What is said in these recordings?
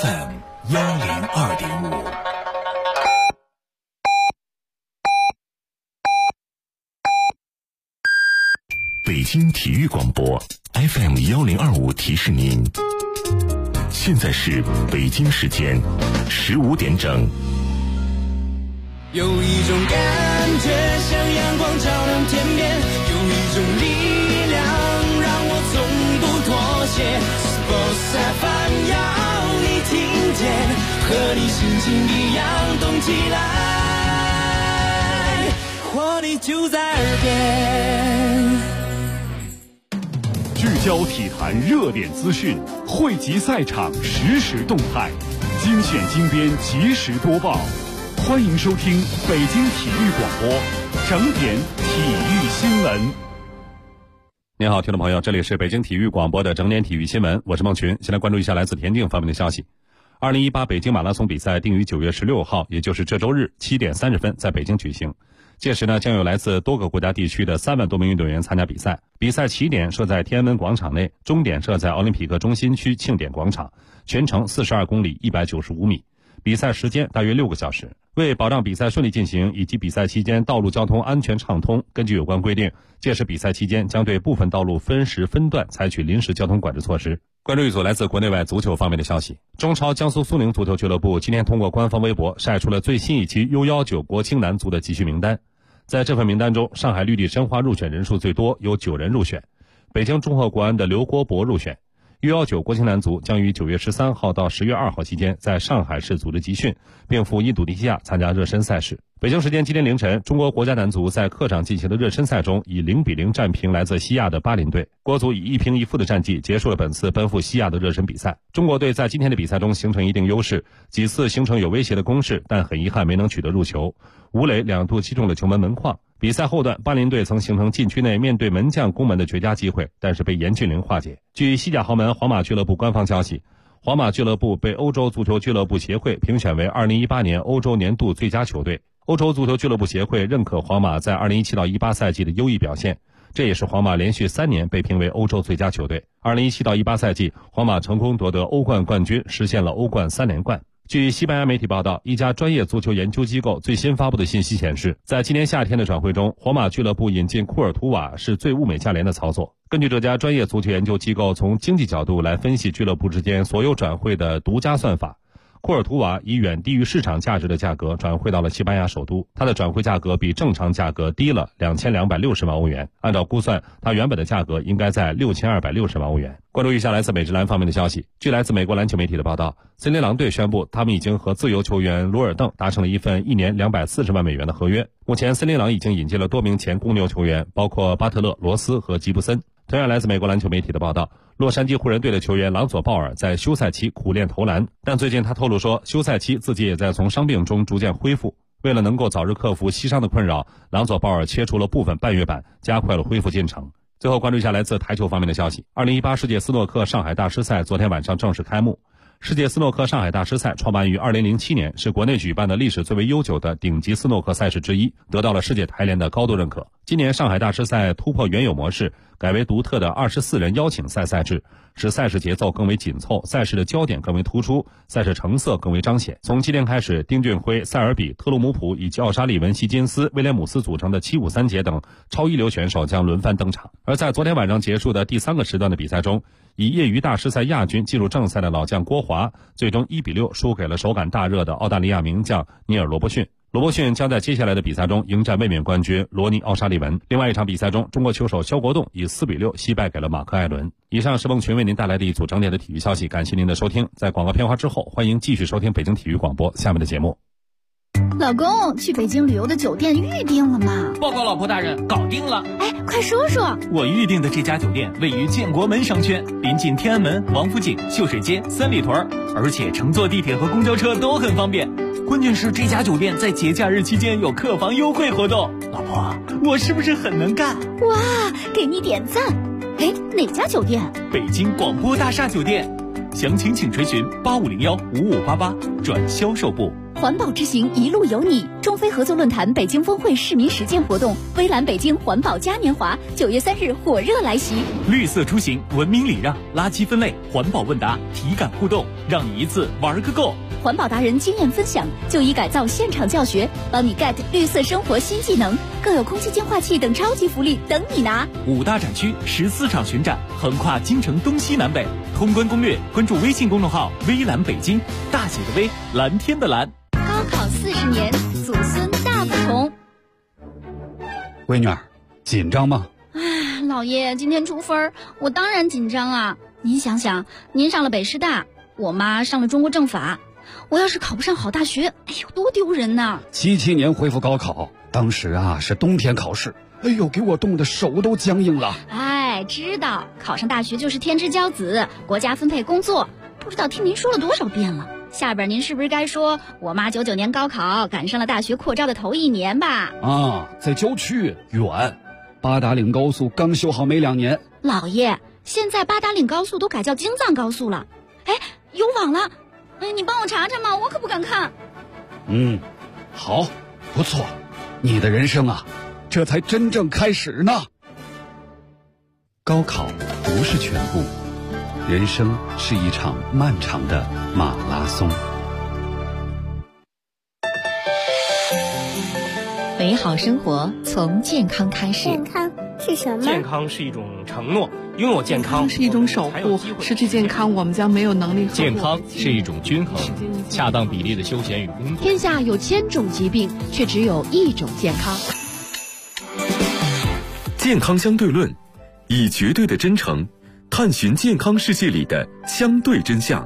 FM102.5。北京体育广播 FM1025 提示您，现在是北京时间15点整。 有一种感觉像阳光照亮天边，有一种力量让我从不妥协。Sports FM 要你听见，和你心情一样动起来，活力就在耳边。 聚焦体坛热点资讯，汇集赛场实时动态，精选精编，及时播报。欢迎收听北京体育广播整点体育新闻。 您好，听众朋友，这里是北京体育广播的整点体育新闻，我是孟群。先来关注一下来自田径方面的消息。2018北京马拉松比赛定于9月16号，也就是这周日7点30分在北京举行。届时呢，将有来自多个国家地区的3万多名运动员参加比赛。比赛起点设在天安门广场内，终点设在奥林匹克中心区庆典广场，全程42公里195米。比赛时间大约6个小时。为保障比赛顺利进行以及比赛期间道路交通安全畅通，根据有关规定，届时比赛期间将对部分道路分时分段采取临时交通管制措施。关注一组来自国内外足球方面的消息。中超江苏苏宁足球俱乐部今天通过官方微博晒出了最新一期 U19 国青男足的集训名单。在这份名单中，上海绿地申花入选人数最多，有9人入选。北京中赫国安的刘国博入选。U19 国青男足将于9月13号到10月2号期间在上海市组织集训，并赴印度尼西亚参加热身赛事。北京时间今天凌晨，中国国家男足在客场进行的热身赛中以0-0战平来自西亚的巴林队，国足以1平1负的战绩结束了本次奔赴西亚的热身比赛。中国队在今天的比赛中形成一定优势，几次形成有威胁的攻势，但很遗憾没能取得入球，吴磊2度击中了球门门框。比赛后段，巴林队曾形成禁区内面对门将攻门的绝佳机会，但是被严俊凌化解。据西甲豪门皇马俱乐部官方消息，皇马俱乐部被欧洲足球俱乐部协会评选为2018年欧洲年度最佳球队。欧洲足球俱乐部协会认可皇马在2017到18赛季的优异表现，这也是皇马连续3年被评为欧洲最佳球队。2017到18赛季，皇马成功夺得欧冠冠军，实现了欧冠3连冠。据西班牙媒体报道，一家专业足球研究机构最新发布的信息显示，在今年夏天的转会中，皇马俱乐部引进库尔图瓦是最物美价廉的操作。根据这家专业足球研究机构从经济角度来分析俱乐部之间所有转会的独家算法，库尔图瓦以远低于市场价值的价格转会到了西班牙首都，他的转会价格比正常价格低了2260万欧元，按照估算，他原本的价格应该在6260万欧元。关注一下来自美职篮方面的消息。据来自美国篮球媒体的报道，森林狼队宣布他们已经和自由球员罗尔邓达成了一份1年240万美元的合约。目前森林狼已经引进了多名前公牛球员，包括巴特勒、罗斯和吉布森。同样来自美国篮球媒体的报道，洛杉矶湖人队的球员朗佐鲍尔在休赛期苦练投篮，但最近他透露说，休赛期自己也在从伤病中逐渐恢复。为了能够早日克服膝伤的困扰，朗佐鲍尔切除了部分半月板，加快了恢复进程。最后关注一下来自台球方面的消息。2018世界斯诺克上海大师赛昨天晚上正式开幕。世界斯诺克上海大师赛创办于2007年，是国内举办的历史最为悠久的顶级斯诺克赛事之一，得到了世界台联的高度认可。今年上海大师赛突破原有模式，改为独特的24人邀请赛制，使赛事节奏更为紧凑，赛事的焦点更为突出，赛事成色更为彰显。从今天开始，丁俊晖、塞尔比、特鲁姆普以及奥沙利文、希金斯、威廉姆斯组成的753节等超一流选手将轮番登场。而在昨天晚上结束的第3个时段的比赛中，以业余大师赛亚军进入正赛的老将郭华，最终1-6输给了手感大热的澳大利亚名将尼尔·罗伯逊。罗伯逊将在接下来的比赛中迎战卫冕冠军罗尼·奥沙利文。另外一场比赛中，中国球手肖国栋以4-6惜败给了马克·艾伦。以上是孟群为您带来的一组整点的体育消息，感谢您的收听。在广告片花之后，欢迎继续收听北京体育广播下面的节目。 老公，去北京旅游的酒店预定了吗？ 报告老婆大人，搞定了。 哎，快说说。 我预定的这家酒店位于建国门商圈，临近天安门、王府井、秀水街、三里屯，而且乘坐地铁和公交车都很方便。关键是这家酒店在节假日期间有客房优惠活动。老婆，我是不是很能干？ 哇，给你点赞。哎，哪家酒店？ 北京广播大厦酒店。详情请垂询8501-5588转销售部。 环保之行一路有你。中非合作论坛北京峰会市民实践活动，微蓝北京环保嘉年华9月3日火热来袭。 绿色出行，文明礼让，垃圾分类，环保问答，体感互动，让你一次玩个够。 环保达人经验分享，就医改造现场教学，帮你 get 绿色生活新技能，更有空气净化器等超级福利等你拿。 5大展区14场巡展，横跨京城东西南北。通关攻略，关注微信公众号微蓝北京，大写的微，蓝天的蓝。 高考40年，祖孙大不同。 闺女儿，紧张吗？ 老爷，今天出分，我当然紧张啊！您想想，您上了北师大，我妈上了中国政法，我要是考不上好大学，哎呦，多丢人呐 ！77年恢复高考，当时是冬天考试，哎呦，给我冻得手都僵硬了。 哎，知道考上大学就是天之骄子，国家分配工作，不知道听您说了多少遍了。下边您是不是该说我妈99年高考赶上了大学扩招的头1年吧？ 在郊区远，八达岭高速刚修好没2年。 老爷，现在八达岭高速都改叫京藏高速了，哎，有网了，你帮我查查嘛，我可不敢看。 好，不错，你的人生这才真正开始呢。高考不是全部，人生是一场漫长的马拉松。 美好生活从健康开始。 健康是什么？ 健康是一种承诺，拥有健康是一种守护，失去健康我们将没有能力。 健康是一种均衡，恰当比例的休闲与工作。 天下有1000种疾病，却只有1种健康。 健康相对论，以绝对的真诚探寻健康世界里的相对真相。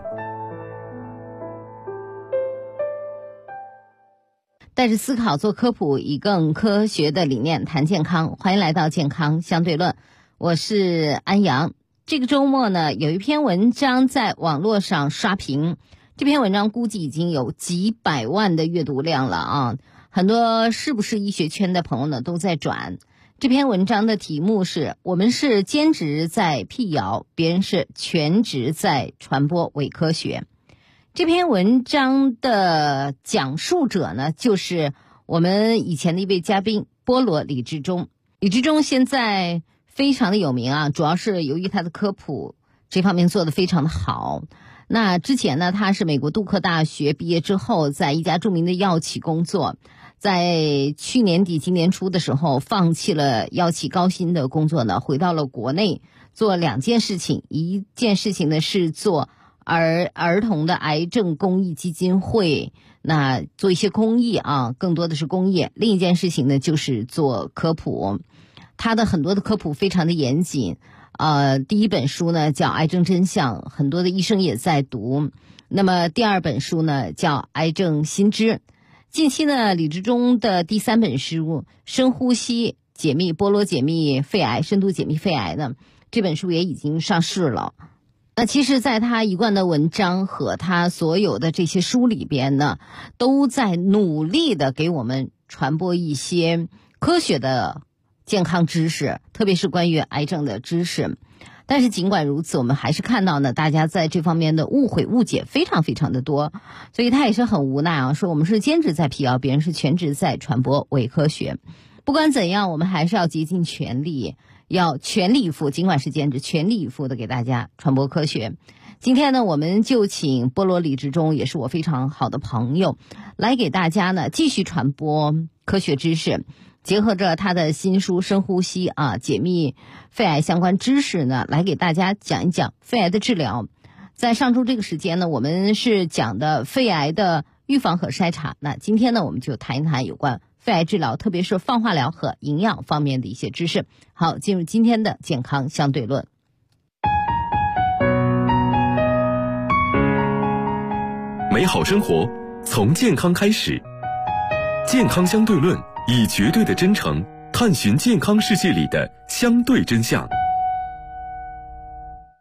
带着思考做科普，以更科学的理念谈健康。欢迎来到健康相对论，我是安阳。这个周末呢，有一篇文章在网络上刷屏，这篇文章估计已经有几百万的阅读量了很多是不是医学圈的朋友呢都在转。这篇文章的题目是：我们是兼职在辟谣，别人是全职在传播伪科学。这篇文章的讲述者呢，就是我们以前的一位嘉宾菠萝李志忠。李志忠现在非常的有名主要是由于他的科普这方面做得非常的好。那之前呢，他是美国杜克大学毕业之后，在一家著名的药企工作，在去年底今年初的时候放弃了药企高薪的工作呢，回到了国内做2件事情。一件事情呢是做儿童的癌症公益基金会，那做一些公益更多的是公益。另一件事情呢就是做科普，他的很多的科普非常的严谨。第一本书呢叫《癌症真相》，很多的医生也在读。那么第2本书呢叫《癌症新知》。近期呢，李志忠的第3本书《深呼吸解密菠萝解密肺癌深度解密肺癌》呢，这本书也已经上市了。那其实在他一贯的文章和他所有的这些书里边呢，都在努力的给我们传播一些科学的健康知识，特别是关于癌症的知识。但是尽管如此，我们还是看到呢，大家在这方面的误会误解非常非常的多。所以他也是很无奈说我们是兼职在辟谣，别人是全职在传播伪科学。不管怎样，我们还是要竭尽全力，要全力以赴，尽管是兼职，全力以赴的给大家传播科学。今天呢，我们就请菠萝李志忠，也是我非常好的朋友，来给大家呢继续传播科学知识，结合着他的新书《深呼吸》解密肺癌相关知识呢，来给大家讲一讲肺癌的治疗。在上周这个时间呢，我们是讲的肺癌的预防和筛查。那今天呢，我们就谈一谈有关肺癌治疗，特别是放化疗和营养方面的一些知识。好，进入今天的健康相对论。 美好生活从健康开始，健康相对论，以绝对的真诚探寻健康世界里的相对真相。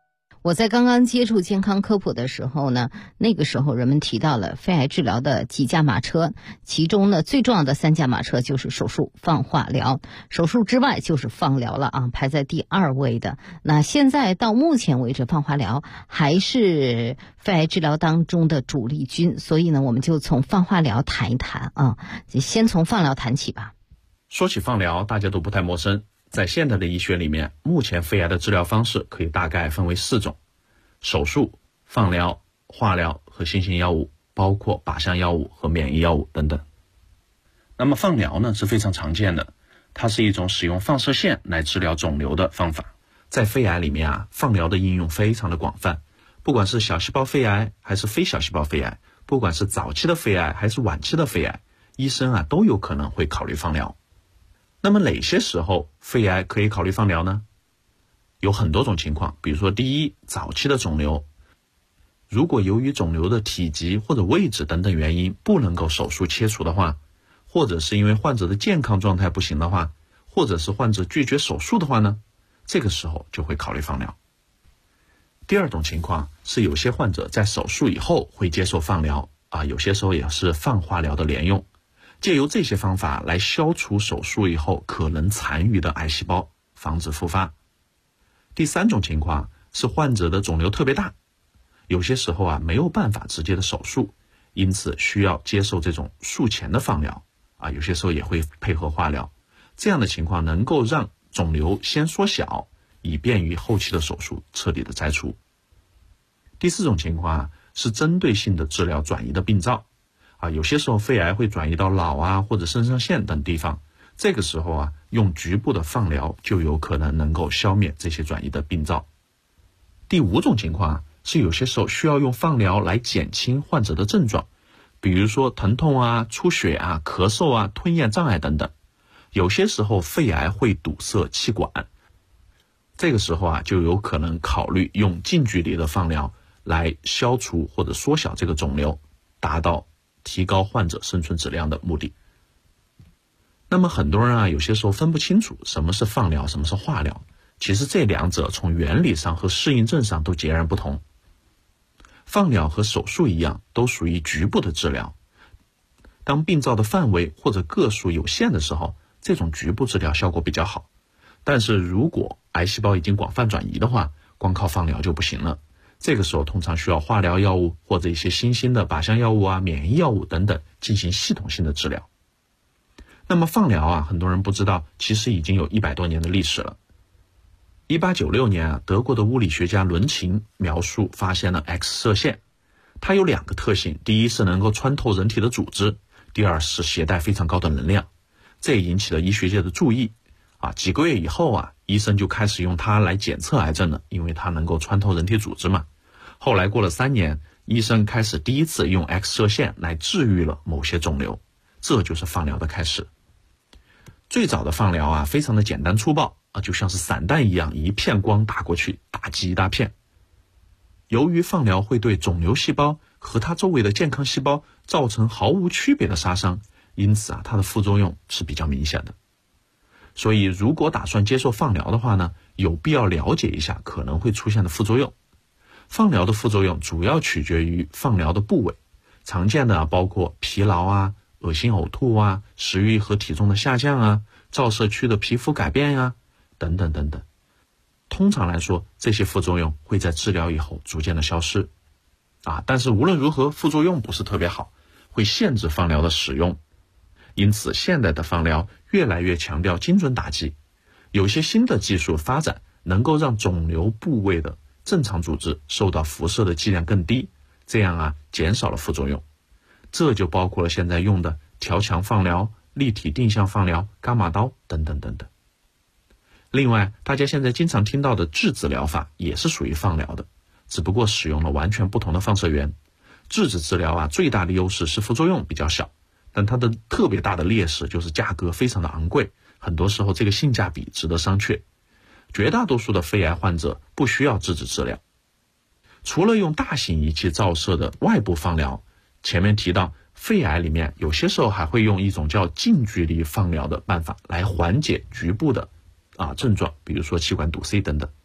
我在刚刚接触健康科普的时候呢，那个时候人们提到了肺癌治疗的几驾马车，其中呢最重要的3驾马车就是手术、放化疗，手术之外就是放疗了啊，排在第2位的。那现在到目前为止，放化疗还是肺癌治疗当中的主力军，所以呢我们就从放化疗谈一谈啊，先从放疗谈起吧。 说起放疗，大家都不太陌生。在现代的医学里面，目前肺癌的治疗方式可以大概分为4种：手术、放疗、化疗和新型药物，包括靶向药物和免疫药物等等。那么放疗呢是非常常见的，它是一种使用放射线来治疗肿瘤的方法。在肺癌里面啊，放疗的应用非常的广泛，不管是小细胞肺癌还是非小细胞肺癌，不管是早期的肺癌还是晚期的肺癌，医生啊都有可能会考虑放疗。那么哪些时候肺癌可以考虑放疗呢？有很多种情况，比如说第一，早期的肿瘤，如果由于肿瘤的体积或者位置等等原因不能够手术切除的话，或者是因为患者的健康状态不行的话，或者是患者拒绝手术的话呢，这个时候就会考虑放疗。第二种情况是有些患者在手术以后会接受放疗啊，有些时候也是放化疗的联用，借由这些方法来消除手术以后可能残余的癌细胞，防止复发。第三种情况是患者的肿瘤特别大，有些时候啊没有办法直接的手术，因此需要接受这种术前的放疗啊，有些时候也会配合化疗。这样的情况能够让肿瘤先缩小，以便于后期的手术彻底的摘除。第四种情况啊是针对性的治疗转移的病灶啊，有些时候肺癌会转移到脑啊或者肾上腺等地方，这个时候啊用局部的放疗就有可能能够消灭这些转移的病灶。第五种情况啊是有些时候需要用放疗来减轻患者的症状，比如说疼痛啊、出血啊、咳嗽啊、吞咽障碍等等。有些时候肺癌会堵塞气管，这个时候啊就有可能考虑用近距离的放疗来消除或者缩小这个肿瘤，达到提高患者生存质量的目的。那么很多人啊有些时候分不清楚什么是放疗，什么是化疗，其实这两者从原理上和适应症上都截然不同。放疗和手术一样，都属于局部的治疗，当病灶的范围或者个数有限的时候，这种局部治疗效果比较好。但是如果癌细胞已经广泛转移的话，光靠放疗就不行了，这个时候通常需要化疗药物或者一些新兴的靶向药物啊、免疫药物等等进行系统性的治疗。那么放疗啊，很多人不知道，其实已经有100多年的历史了。1896年啊，德国的物理学家伦琴描述发现了 X 射线，它有2个特性，第一是能够穿透人体的组织，第二是携带非常高的能量。这也引起了医学界的注意啊，几个月以后啊，医生就开始用它来检测癌症了，因为它能够穿透人体组织嘛。后来过了3年，医生开始第一次用 X 射线来治愈了某些肿瘤，这就是放疗的开始。最早的放疗啊，非常的简单粗暴啊，就像是散弹一样，一片光打过去，打击一大片。由于放疗会对肿瘤细胞和它周围的健康细胞造成毫无区别的杀伤，因此啊，它的副作用是比较明显的。所以如果打算接受放疗的话呢，有必要了解一下可能会出现的副作用。放疗的副作用主要取决于放疗的部位，常见的包括疲劳啊、恶心呕吐啊、食欲和体重的下降啊、照射区的皮肤改变啊等等等等。通常来说，这些副作用会在治疗以后逐渐的消失啊，但是无论如何副作用不是特别好，会限制放疗的使用。因此现代的放疗越来越强调精准打击，有些新的技术发展能够让肿瘤部位的正常组织受到辐射的剂量更低，这样啊减少了副作用。这就包括了现在用的调强放疗、立体定向放疗、伽马刀等等等等。另外，大家现在经常听到的质子疗法也是属于放疗的，只不过使用了完全不同的放射源。质子治疗啊，最大的优势是副作用比较小，但它的特别大的劣势就是价格非常的昂贵，很多时候这个性价比值得商榷。绝大多数的肺癌患者不需要质子治疗。除了用大型仪器照射的外部放疗，前面提到肺癌里面有些时候还会用一种叫近距离放疗的办法来缓解局部的症状，比如说气管堵塞等等。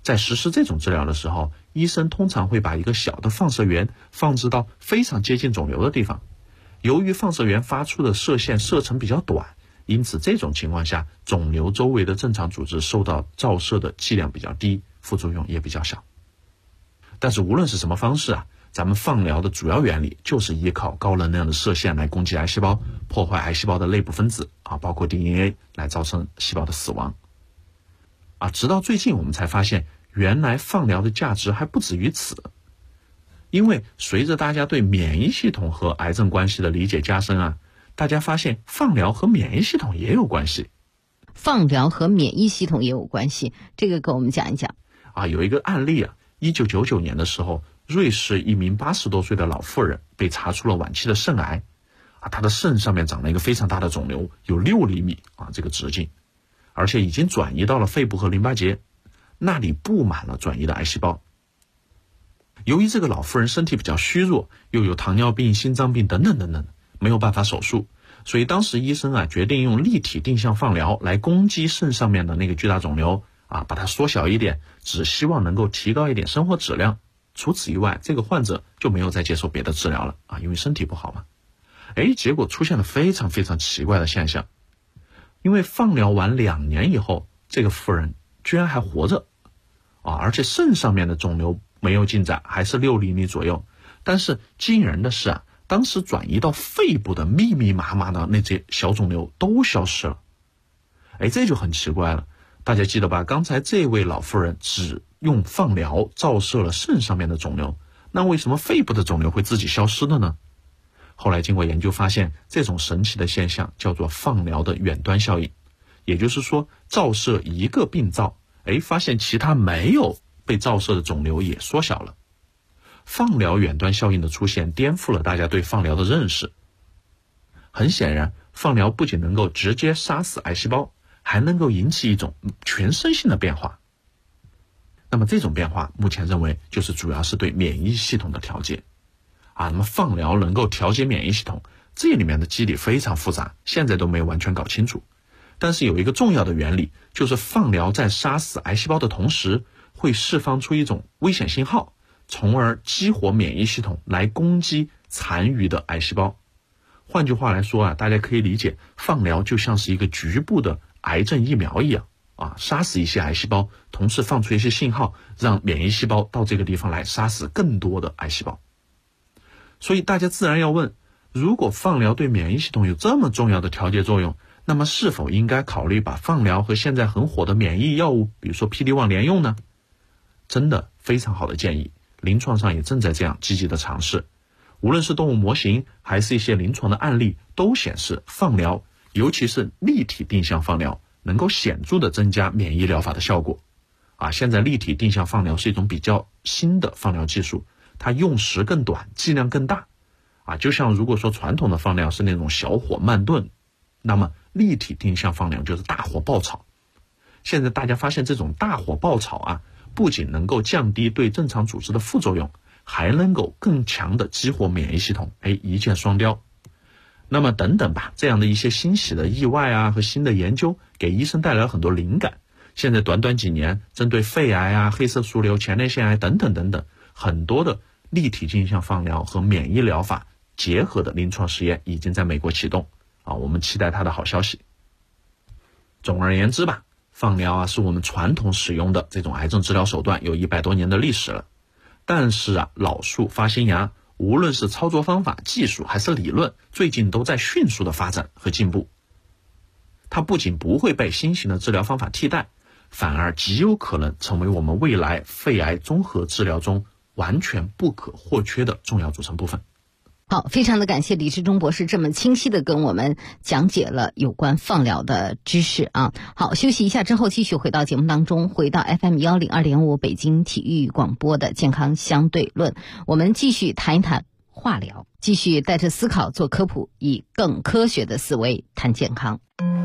在实施这种治疗的时候，医生通常会把一个小的放射源放置到非常接近肿瘤的地方。由于放射源发出的射线射程比较短，因此这种情况下，肿瘤周围的正常组织受到照射的剂量比较低，副作用也比较小。但是无论是什么方式啊，咱们放疗的主要原理就是依靠高能量的射线来攻击癌细胞，破坏癌细胞的内部分子啊，包括 DNA， 来造成细胞的死亡。直到最近我们才发现，原来放疗的价值还不止于此。因为随着大家对免疫系统和癌症关系的理解加深啊，大家发现放疗和免疫系统也有关系。 放疗和免疫系统也有关系，这个给我们讲一讲。 有一个案例1999年的时候，瑞士一名80多岁的老妇人被查出了晚期的肾癌，她的肾上面长了一个非常大的肿瘤，有6厘米这个直径，而且已经转移到了肺部和淋巴结，那里布满了转移的癌细胞。由于这个老妇人身体比较虚弱，又有糖尿病、心脏病等等等等，没有办法手术，所以当时医生决定用立体定向放疗来攻击肾上面的那个巨大肿瘤把它缩小一点，只希望能够提高一点生活质量。除此以外，这个患者就没有再接受别的治疗了因为身体不好嘛。结果出现了非常非常奇怪的现象，因为放疗完2年以后，这个妇人居然还活着而且肾上面的肿瘤没有进展，还是6厘米左右。但是惊人的是当时转移到肺部的密密麻麻的那些小肿瘤都消失了。这就很奇怪了。大家记得吧？刚才这位老妇人只用放疗照射了肾上面的肿瘤，那为什么肺部的肿瘤会自己消失的呢？后来经过研究发现，这种神奇的现象叫做放疗的远端效应。也就是说，照射一个病灶，发现其他没有被照射的肿瘤也缩小了。放疗远端效应的出现颠覆了大家对放疗的认识。很显然，放疗不仅能够直接杀死癌细胞，还能够引起一种全身性的变化。那么这种变化目前认为就是主要是对免疫系统的调节那么放疗能够调节免疫系统，这里面的机理非常复杂，现在都没有完全搞清楚。但是有一个重要的原理，就是放疗在杀死癌细胞的同时，会释放出一种危险信号，从而激活免疫系统来攻击残余的癌细胞。换句话来说大家可以理解，放疗就像是一个局部的癌症疫苗一样杀死一些癌细胞，同时放出一些信号，让免疫细胞到这个地方来杀死更多的癌细胞。所以大家自然要问，如果放疗对免疫系统有这么重要的调节作用，那么是否应该考虑把放疗和现在很火的免疫药物，比如说 PD-1 联用呢？真的非常好的建议，临床上也正在这样积极的尝试。无论是动物模型还是一些临床的案例，都显示放疗，尤其是立体定向放疗，能够显著的增加免疫疗法的效果现在立体定向放疗是一种比较新的放疗技术，它用时更短，剂量更大就像如果说传统的放疗是那种小火慢炖，那么立体定向放疗就是大火爆炒。现在大家发现这种大火爆炒不仅能够降低对正常组织的副作用，还能够更强的激活免疫系统，一箭双雕。那么等等吧，这样的一些欣喜的意外和新的研究，给医生带来了很多灵感。现在短短几年，针对肺癌黑色素瘤、前列腺癌等等等等，很多的立体定向放疗和免疫疗法结合的临床实验已经在美国启动我们期待它的好消息。总而言之吧，放疗是我们传统使用的这种癌症治疗手段，有100多年的历史了。但是老树发新芽，无论是操作方法、技术还是理论，最近都在迅速的发展和进步。它不仅不会被新型的治疗方法替代，反而极有可能成为我们未来肺癌综合治疗中完全不可或缺的重要组成部分。 好，非常的感谢李志忠博士这么清晰的跟我们讲解了有关放疗的知识好，休息一下之后继续回到节目当中，回到 FM102.5 北京体育广播的健康相对论，我们继续谈一谈化疗，继续带着思考做科普，以更科学的思维谈健康。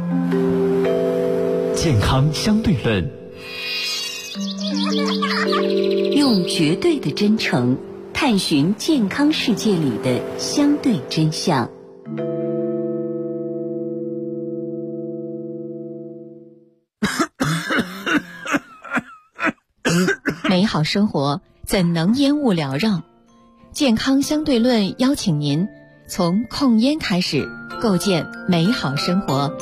健康相对论， 用绝对的真诚探寻健康世界里的相对真相。 美好生活怎能烟雾缭绕？健康相对论邀请您从控烟开始，构建美好生活。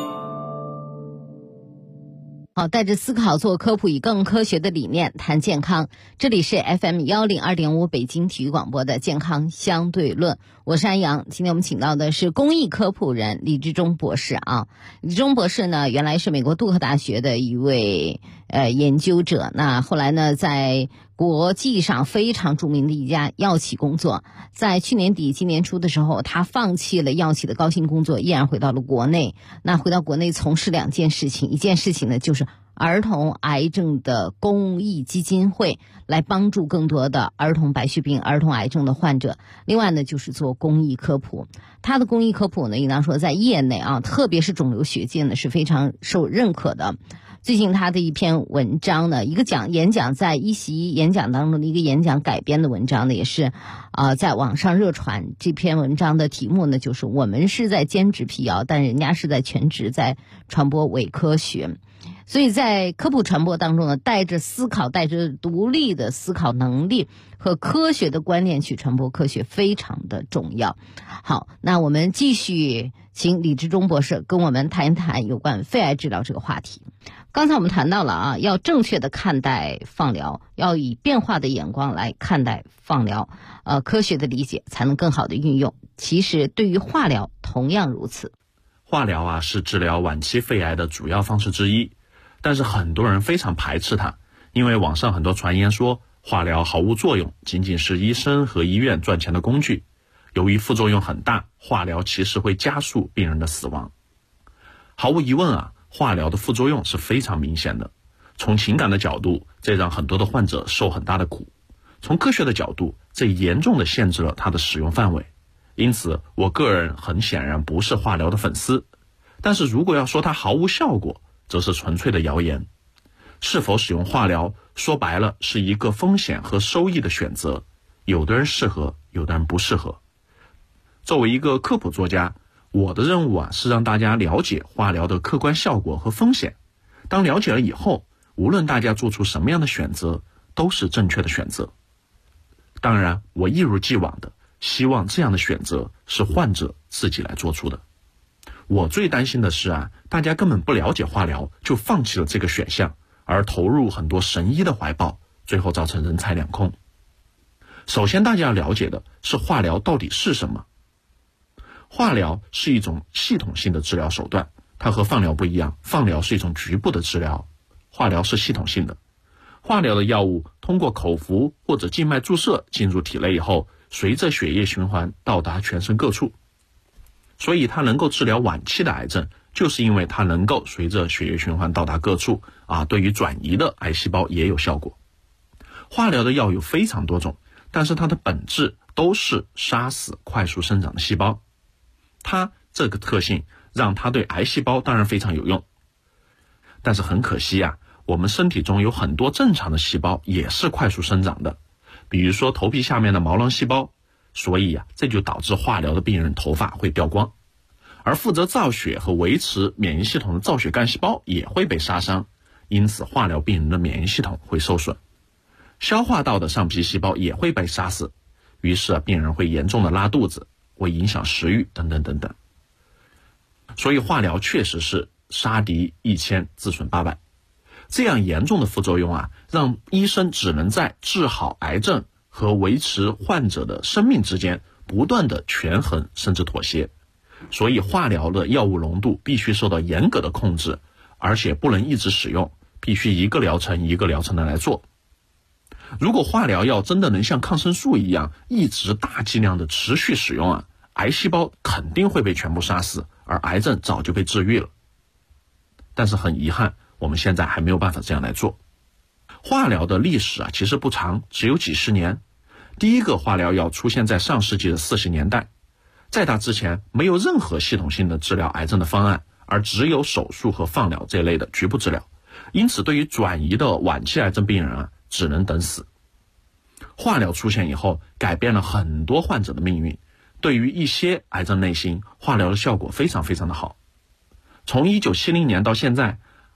好，带着思考做科普，以更科学的理念谈健康。这里是 FM102.5 北京体育广播的健康相对论，我是安阳。今天我们请到的是公益科普人李志忠博士啊。李志忠博士呢，原来是美国杜克大学的一位研究者，那后来呢，在国际上非常著名的一家药企工作。在去年底今年初的时候，他放弃了药企的高薪工作，毅然回到了国内。那回到国内从事2件事情，一件事情呢就是儿童癌症的公益基金会，来帮助更多的儿童白血病、儿童癌症的患者。另外呢，就是做公益科普。他的公益科普呢，应当说在业内啊，特别是肿瘤学界呢，是非常受认可的。最近他的一篇文章呢，一个演讲在一席演讲当中的一个演讲改编的文章呢，也是在网上热传。这篇文章的题目呢，就是我们是在兼职辟谣，但人家是在全职在传播伪科学。所以在科普传播当中呢，带着思考，带着独立的思考能力和科学的观念去传播科学，非常的重要。好，那我们继续请李志忠博士跟我们谈一谈有关肺癌治疗这个话题。刚才我们谈到了啊，要正确的看待放疗，要以变化的眼光来看待放疗，科学的理解才能更好的运用。其实对于化疗同样如此。 化疗啊是治疗晚期肺癌的主要方式之一，但是很多人非常排斥它，因为网上很多传言说化疗毫无作用，仅仅是医生和医院赚钱的工具。由于副作用很大，化疗其实会加速病人的死亡。毫无疑问啊，化疗的副作用是非常明显的。从情感的角度，这让很多的患者受很大的苦；从科学的角度，这严重的限制了它的使用范围。因此，我个人很显然不是化疗的粉丝。但是如果要说它毫无效果，则是纯粹的谣言。是否使用化疗，说白了是一个风险和收益的选择，有的人适合，有的人不适合。作为一个科普作家，我的任务啊是让大家了解化疗的客观效果和风险。当了解了以后，无论大家做出什么样的选择，都是正确的选择。当然，我一如既往的希望这样的选择是患者自己来做出的。我最担心的是啊，大家根本不了解化疗，就放弃了这个选项，而投入很多神医的怀抱，最后造成人财两空。首先大家要了解的是化疗到底是什么。化疗是一种系统性的治疗手段，它和放疗不一样，放疗是一种局部的治疗，化疗是系统性的。化疗的药物通过口服或者静脉注射进入体内以后，随着血液循环到达全身各处。所以它能够治疗晚期的癌症，就是因为它能够随着血液循环到达各处对于转移的癌细胞也有效果。化疗的药有非常多种，但是它的本质都是杀死快速生长的细胞。它这个特性让它对癌细胞当然非常有用，但是很可惜啊，我们身体中有很多正常的细胞也是快速生长的，比如说头皮下面的毛囊细胞，所以这就导致化疗的病人头发会掉光。而负责造血和维持免疫系统的造血干细胞也会被杀伤，因此化疗病人的免疫系统会受损。消化道的上皮细胞也会被杀死，于是病人会严重的拉肚子，会影响食欲等等等等。所以化疗确实是杀敌1000自损800，这样严重的副作用让医生只能在治好癌症和维持患者的生命之间不断的权衡甚至妥协。所以化疗的药物浓度必须受到严格的控制，而且不能一直使用，必须一个疗程一个疗程的来做。如果化疗药真的能像抗生素一样一直大剂量的持续使用癌细胞肯定会被全部杀死，而癌症早就被治愈了。但是很遗憾，我们现在还没有办法这样来做。化疗的历史其实不长，只有几十年。第一个化疗药出现在上世纪的40年代，在它之前没有任何系统性的治疗癌症的方案，而只有手术和放疗这类的局部治疗。因此对于转移的晚期癌症病人只能等死。化疗出现以后，改变了很多患者的命运。对于一些癌症类型，化疗的效果非常非常的好。从1970年到现在，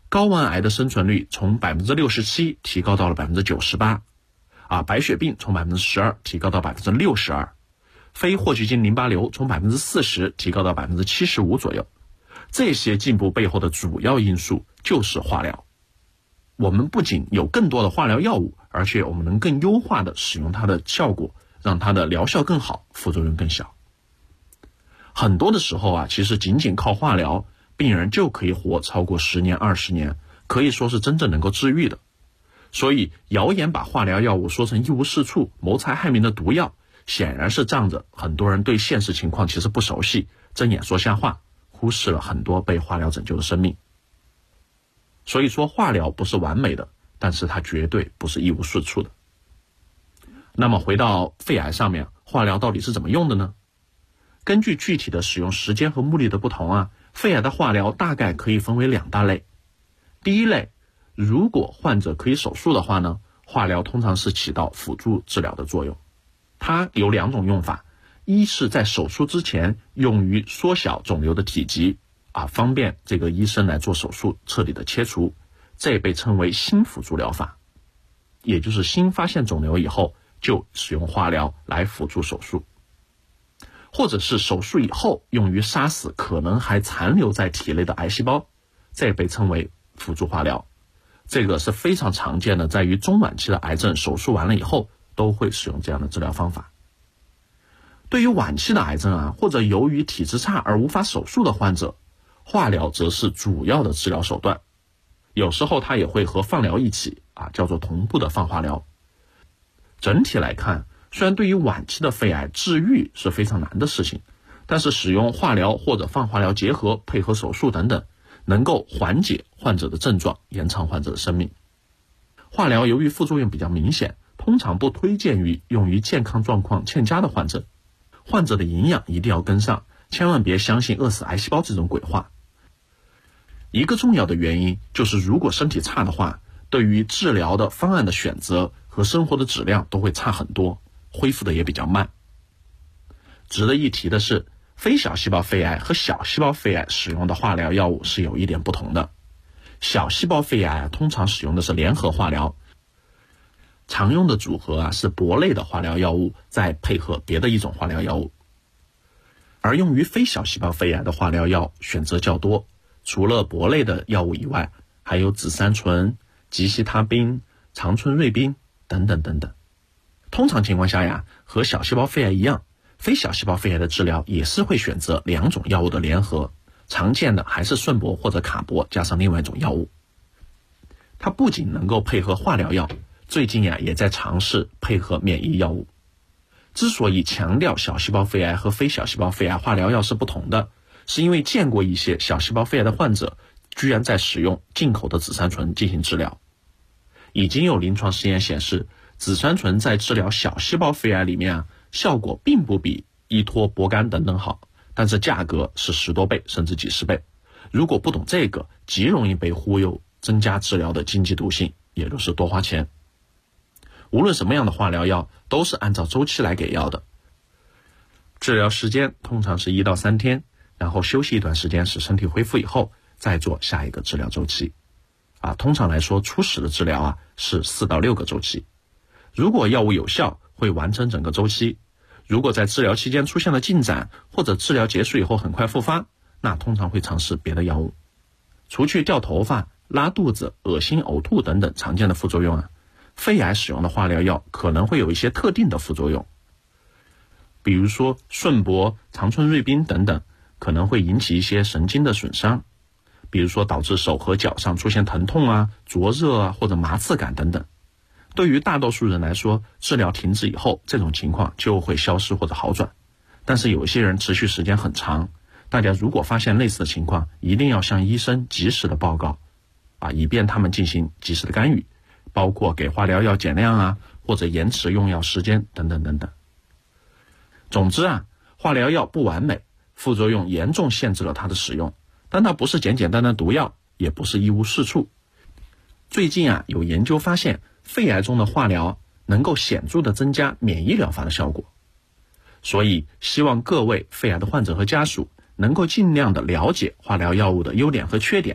睾丸癌的生存率从 67% 提高到了 98%，白血病从 12% 提高到 62%， 非霍奇金淋巴瘤从 40% 提高到 75% 左右。这些进步背后的主要因素就是化疗。我们不仅有更多的化疗药物，而且我们能更优化的使用它的效果，让它的疗效更好，副作用更小。很多的时候其实仅仅靠化疗，病人就可以活超过10年、20年，可以说是真正能够治愈的。所以谣言把化疗药物说成一无是处、谋财害命的毒药，显然是仗着很多人对现实情况其实不熟悉，睁眼说瞎话，忽视了很多被化疗拯救的生命。所以说化疗不是完美的，但是它绝对不是一无是处的。那么回到肺癌上面，化疗到底是怎么用的呢？根据具体的使用时间和目的的不同肺癌的化疗大概可以分为2大类。第一类，如果患者可以手术的话呢，化疗通常是起到辅助治疗的作用。它有2种用法，一是在手术之前用于缩小肿瘤的体积，方便这个医生来做手术彻底的切除，这被称为新辅助疗法，也就是新发现肿瘤以后就使用化疗来辅助手术。或者是手术以后用于杀死可能还残留在体内的癌细胞，这被称为辅助化疗。这个是非常常见的，在于中晚期的癌症手术完了以后都会使用这样的治疗方法。对于晚期的癌症或者由于体质差而无法手术的患者，化疗则是主要的治疗手段，有时候它也会和放疗一起叫做同步的放化疗。整体来看，虽然对于晚期的肺癌治愈是非常难的事情，但是使用化疗或者放化疗结合配合手术等等，能够缓解患者的症状，延长患者的生命。化疗由于副作用比较明显，通常不推荐于用于健康状况欠佳的患者。患者的营养一定要跟上，千万别相信饿死癌细胞这种鬼话。一个重要的原因就是如果身体差的话，对于治疗的方案的选择和生活的质量都会差很多，恢复的也比较慢。值得一提的是，非小细胞肺癌和小细胞肺癌使用的化疗药物是有一点不同的。小细胞肺癌通常使用的是联合化疗，常用的组合是铂类的化疗药物再配合别的一种化疗药物。而用于非小细胞肺癌的化疗药选择较多，除了铂类的药物以外，还有紫杉醇、吉西他滨、长春瑞滨等等等等。通常情况下和小细胞肺癌一样，非小细胞肺癌的治疗也是会选择2种药物的联合，常见的还是顺铂或者卡铂加上另外一种药物。它不仅能够配合化疗药，最近也在尝试配合免疫药物。之所以强调小细胞肺癌和非小细胞肺癌化疗药是不同的，是因为见过一些小细胞肺癌的患者居然在使用进口的紫杉醇进行治疗。已经有临床实验显示，紫杉醇在治疗小细胞肺癌里面效果并不比依托铂苷等等好，但是价格是10多倍甚至几十倍。如果不懂这个，极容易被忽悠，增加治疗的经济毒性，也就是多花钱。无论什么样的化疗药都是按照周期来给药的，治疗时间通常是1到3天，然后休息一段时间使身体恢复以后再做下一个治疗周期。通常来说初始的治疗是4到6个周期。如果药物有效会完成整个周期，如果在治疗期间出现了进展，或者治疗结束以后很快复发，那通常会尝试别的药物。除去掉头发、拉肚子、恶心、呕吐等等常见的副作用肺癌使用的化疗药可能会有一些特定的副作用，比如说顺铂、长春瑞滨等等，可能会引起一些神经的损伤，比如说导致手和脚上出现疼痛灼热或者麻刺感等等。对于大多数人来说，治疗停止以后这种情况就会消失或者好转，但是有一些人持续时间很长。大家如果发现类似的情况，一定要向医生及时的报告以便他们进行及时的干预，包括给化疗药减量或者延迟用药时间等等等等。总之化疗药不完美，副作用严重限制了它的使用，但它不是简简单单毒药，也不是一无是处。最近有研究发现，肺癌中的化疗能够显著的增加免疫疗法的效果。所以希望各位肺癌的患者和家属能够尽量的了解化疗药物的优点和缺点，并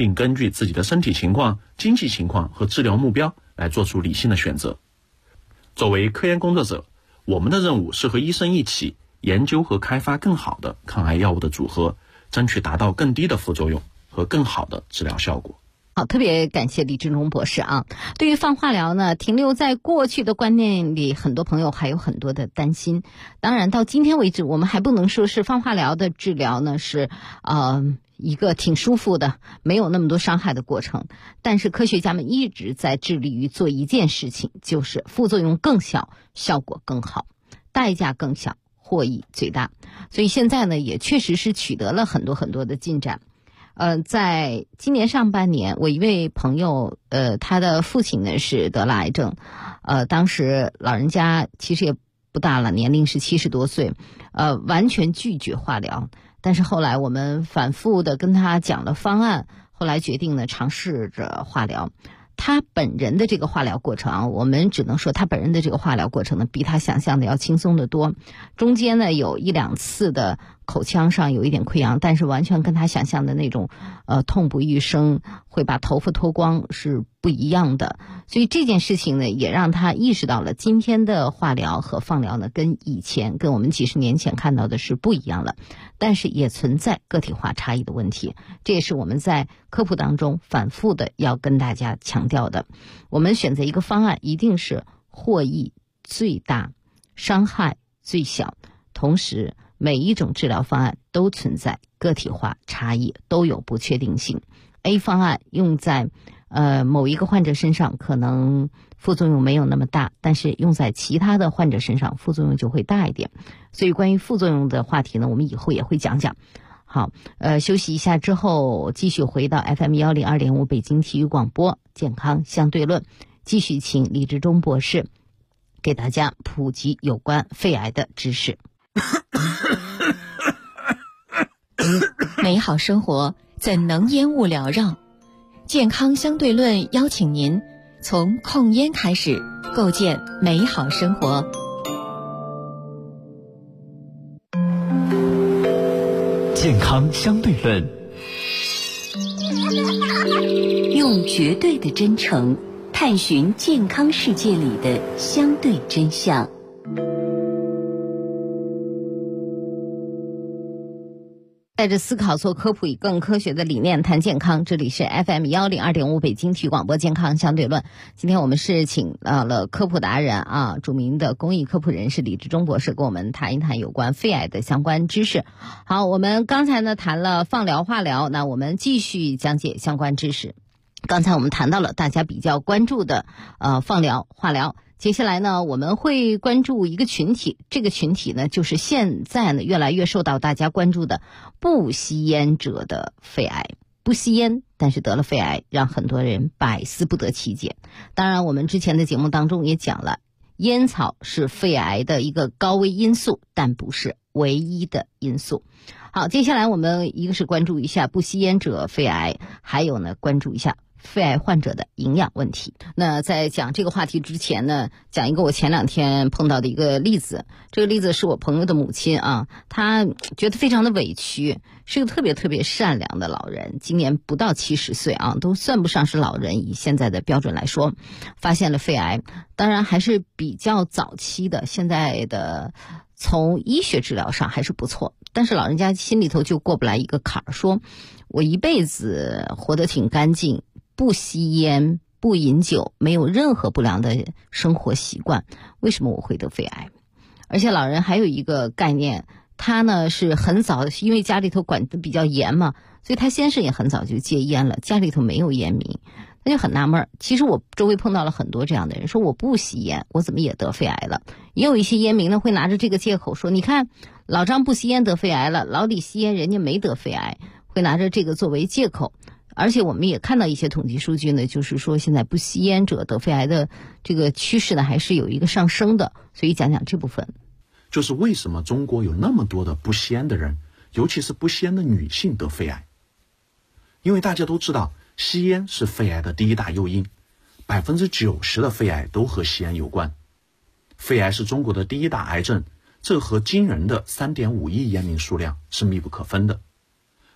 并根据自己的身体情况、经济情况和治疗目标来做出理性的选择。作为科研工作者，我们的任务是和医生一起研究和开发更好的抗癌药物的组合，争取达到更低的副作用和更好的治疗效果。 好，特别感谢李志忠博士啊。对于放化疗呢，停留在过去的观念里，很多朋友还有很多的担心。当然到今天为止，我们还不能说是放化疗的治疗呢是一个挺舒服的，没有那么多伤害的过程。但是科学家们一直在致力于做一件事情，就是副作用更小，效果更好，代价更小，获益最大。所以现在呢，也确实是取得了很多很多的进展。在今年上半年，我一位朋友，他的父亲呢是得了癌症，当时老人家其实也不大了，年龄是70多岁，完全拒绝化疗。但是后来我们反复的跟他讲了方案，后来决定呢尝试着化疗。他本人的这个化疗过程，我们只能说他本人的这个化疗过程呢，比他想象的要轻松得多。中间呢有1-2次的口腔上有一点溃疡，但是完全跟他想象的那种痛不欲生，会把头发脱光是不一样的。所以这件事情呢，也让他意识到了今天的化疗和放疗呢，跟我们几十年前看到的是不一样了，但是也存在个体化差异的问题。这也是我们在科普当中反复的要跟大家强调的。我们选择一个方案，一定是获益最大，伤害最小，同时每一种治疗方案都存在个体化差异，都有不确定性。A 方案用在某一个患者身上可能副作用没有那么大，但是用在其他的患者身上副作用就会大一点。所以关于副作用的话题呢，我们以后也会讲讲。好，休息一下之后继续回到 FM 102.5北京体育广播健康相对论，继续请李志忠博士给大家普及有关肺癌的知识。 美好生活怎能烟雾缭绕？健康相对论邀请您从控烟开始，构建美好生活。 健康相对论， 用绝对的真诚探寻健康世界里的相对真相。 带着思考做科普，以更科学的理念谈健康。这里是 FM 102.5北京体育广播健康相对论。今天我们是请到了科普达人啊，著名的公益科普人士李志忠博士，跟我们谈一谈有关肺癌的相关知识。好，我们刚才呢谈了放疗、化疗，那我们继续讲解相关知识。刚才我们谈到了大家比较关注的放疗、化疗。接下来呢，我们会关注一个群体，这个群体呢，就是现在呢越来越受到大家关注的不吸烟者的肺癌。不吸烟，但是得了肺癌，让很多人百思不得其解。当然，我们之前的节目当中也讲了，烟草是肺癌的一个高危因素，但不是唯一的因素。好，接下来我们一个是关注一下不吸烟者肺癌，还有呢关注一下肺癌患者的营养问题。那在讲这个话题之前呢，讲一个我前2天碰到的一个例子。这个例子是我朋友的母亲啊，她觉得非常的委屈，是个特别特别善良的老人，今年不到70岁啊，都算不上是老人，以现在的标准来说，发现了肺癌，当然还是比较早期的，现在的从医学治疗上还是不错，但是老人家心里头就过不来一个坎儿，说我一辈子活得挺干净，不吸烟，不饮酒，没有任何不良的生活习惯，为什么我会得肺癌？而且老人还有一个概念，他呢是很早，因为家里头管得比较严嘛，所以他先生也很早就戒烟了，家里头没有烟民，他就很纳闷。其实我周围碰到了很多这样的人，说我不吸烟，我怎么也得肺癌了？也有一些烟民呢会拿着这个借口说，你看老张不吸烟得肺癌了，老李吸烟人家没得肺癌，会拿着这个作为借口。而且我们也看到一些统计数据呢，就是说现在不吸烟者得肺癌的这个趋势呢还是有一个上升的，所以讲讲这部分。 就是为什么中国有那么多的不吸烟的人，尤其是不吸烟的女性得肺癌？因为大家都知道吸烟是肺癌的第一大诱因，90%的肺癌都和吸烟有关。肺癌是中国的第一大癌症，这和惊人的3.5亿烟民数量是密不可分的。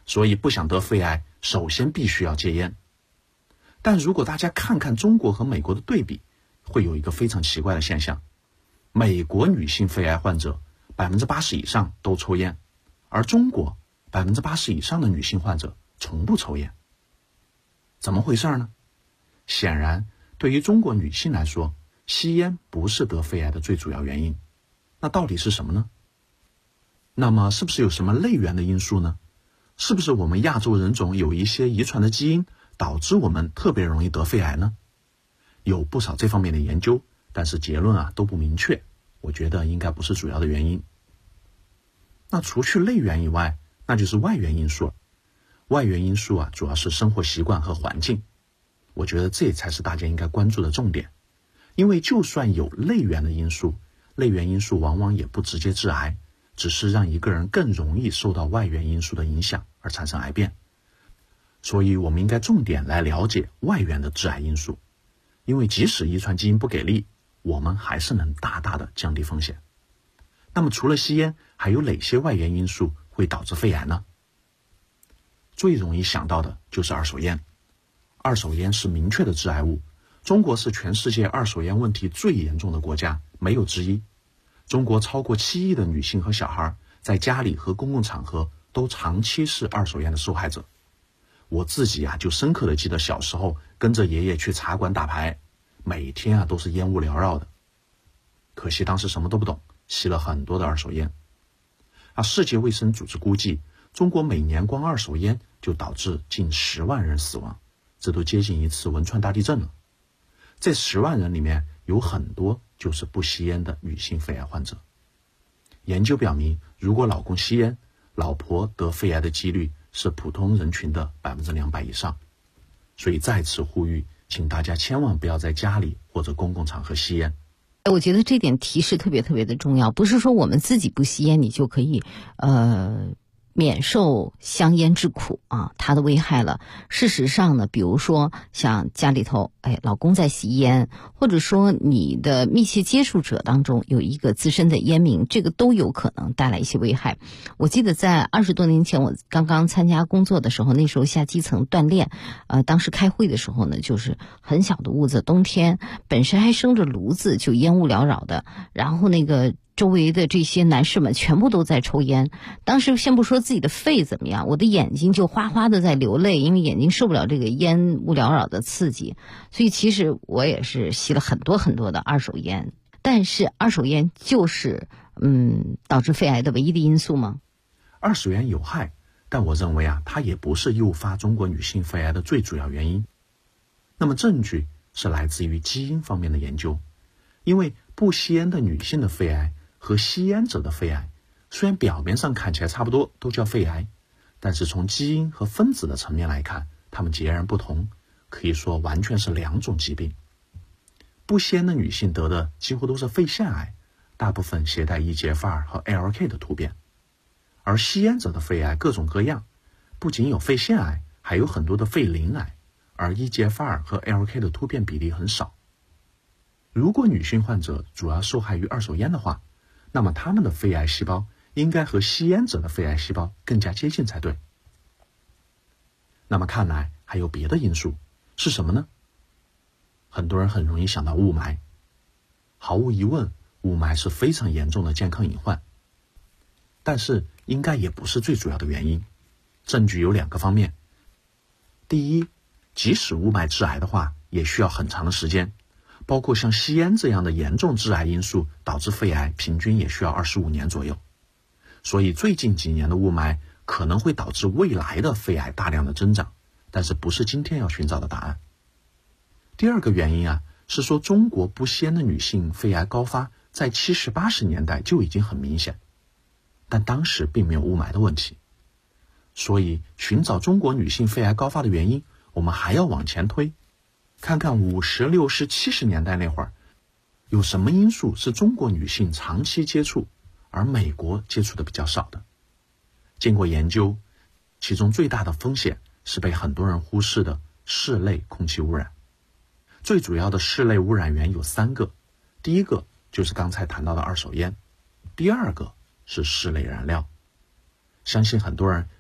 所以不想得肺癌，首先必须要戒烟。但如果大家看看中国和美国的对比，会有一个非常奇怪的现象，美国女性肺癌患者80%以上都抽烟，而中国80%以上的女性患者从不抽烟。怎么回事呢？显然，对于中国女性来说，吸烟不是得肺癌的最主要原因。那到底是什么呢？那么是不是有什么类源的因素呢？是不是我们亚洲人种有一些遗传的基因导致我们特别容易得肺癌呢？有不少这方面的研究，但是结论都不明确，我觉得应该不是主要的原因。那除去类源以外，那就是外源因素。外源因素主要是生活习惯和环境，我觉得这才是大家应该关注的重点。因为就算有类源的因素，类源因素往往也不直接致癌，只是让一个人更容易受到外源因素的影响而产生癌变。所以我们应该重点来了解外源的致癌因素，因为即使遗传基因不给力，我们还是能大大的降低风险。那么除了吸烟，还有哪些外源因素会导致肺癌呢？最容易想到的就是二手烟。二手烟是明确的致癌物，中国是全世界二手烟问题最严重的国家，没有之一。中国超过7亿的女性和小孩在家里和公共场合都长期是二手烟的受害者。我自己就深刻的记得小时候跟着爷爷去茶馆打牌，每天都是烟雾缭绕的。可惜当时什么都不懂，吸了很多的二手烟。世界卫生组织估计，中国每年光二手烟就导致近10万人死亡，这都接近一次汶川大地震了。这10万人里面有很多就是不吸烟的女性肺癌患者。研究表明，如果老公吸烟，老婆得肺癌的几率是普通人群的200%以上。所以再次呼吁，请大家千万不要在家里或者公共场合吸烟。 我觉得这点提示特别特别的重要，不是说我们自己不吸烟你就可以免受香烟之苦它的危害了。事实上呢，比如说像家里头老公在吸烟，或者说你的密切接触者当中有一个资深的烟民，这个都有可能带来一些危害。我记得在20多年前我刚刚参加工作的时候，那时候下基层锻炼，当时开会的时候呢，就是很小的屋子，冬天本身还生着炉子，就烟雾缭绕的，然后那个周围的这些男士们全部都在抽烟。当时先不说自己的肺怎么样，我的眼睛就哗哗的在流泪，因为眼睛受不了这个烟雾缭绕的刺激。所以其实我也是吸了很多很多的二手烟。但是二手烟就是导致肺癌的唯一的因素吗？ 二手烟有害，但我认为它也不是诱发中国女性肺癌的最主要原因。那么证据是来自于基因方面的研究，因为不吸烟的女性的肺癌和吸烟者的肺癌虽然表面上看起来差不多，都叫肺癌，但是从基因和分子的层面来看，它们截然不同，可以说完全是2种疾病。不吸烟的女性得的几乎都是肺腺癌，大部分携带 EGFR 和 ALK 的突变，而吸烟者的肺癌各种各样，不仅有肺腺癌，还有很多的肺鳞癌，而 EGFR 和 ALK 的突变比例很少。如果女性患者主要受害于二手烟的话，那么她们的肺癌细胞应该和吸烟者的肺癌细胞更加接近才对。那么看来还有别的因素，是什么呢？很多人很容易想到雾霾。毫无疑问，雾霾是非常严重的健康隐患，但是应该也不是最主要的原因。证据有2个方面。第一，即使雾霾致癌的话，也需要很长的时间，包括像吸烟这样的严重致癌因素导致肺癌，平均也需要25年左右。所以最近几年的雾霾可能会导致未来的肺癌大量的增长，但是不是今天要寻找的答案。第2个原因是说中国不吸烟的女性肺癌高发在70、80年代就已经很明显，但当时并没有雾霾的问题。所以寻找中国女性肺癌高发的原因，我们还要往前推，看看50、60、70年代那会儿有什么因素是中国女性长期接触，而美国接触的比较少的。经过研究，其中最大的风险是被很多人忽视的室内空气污染。最主要的室内污染源有3个，第一个就是刚才谈到的二手烟，第2个是室内燃料。相信很多人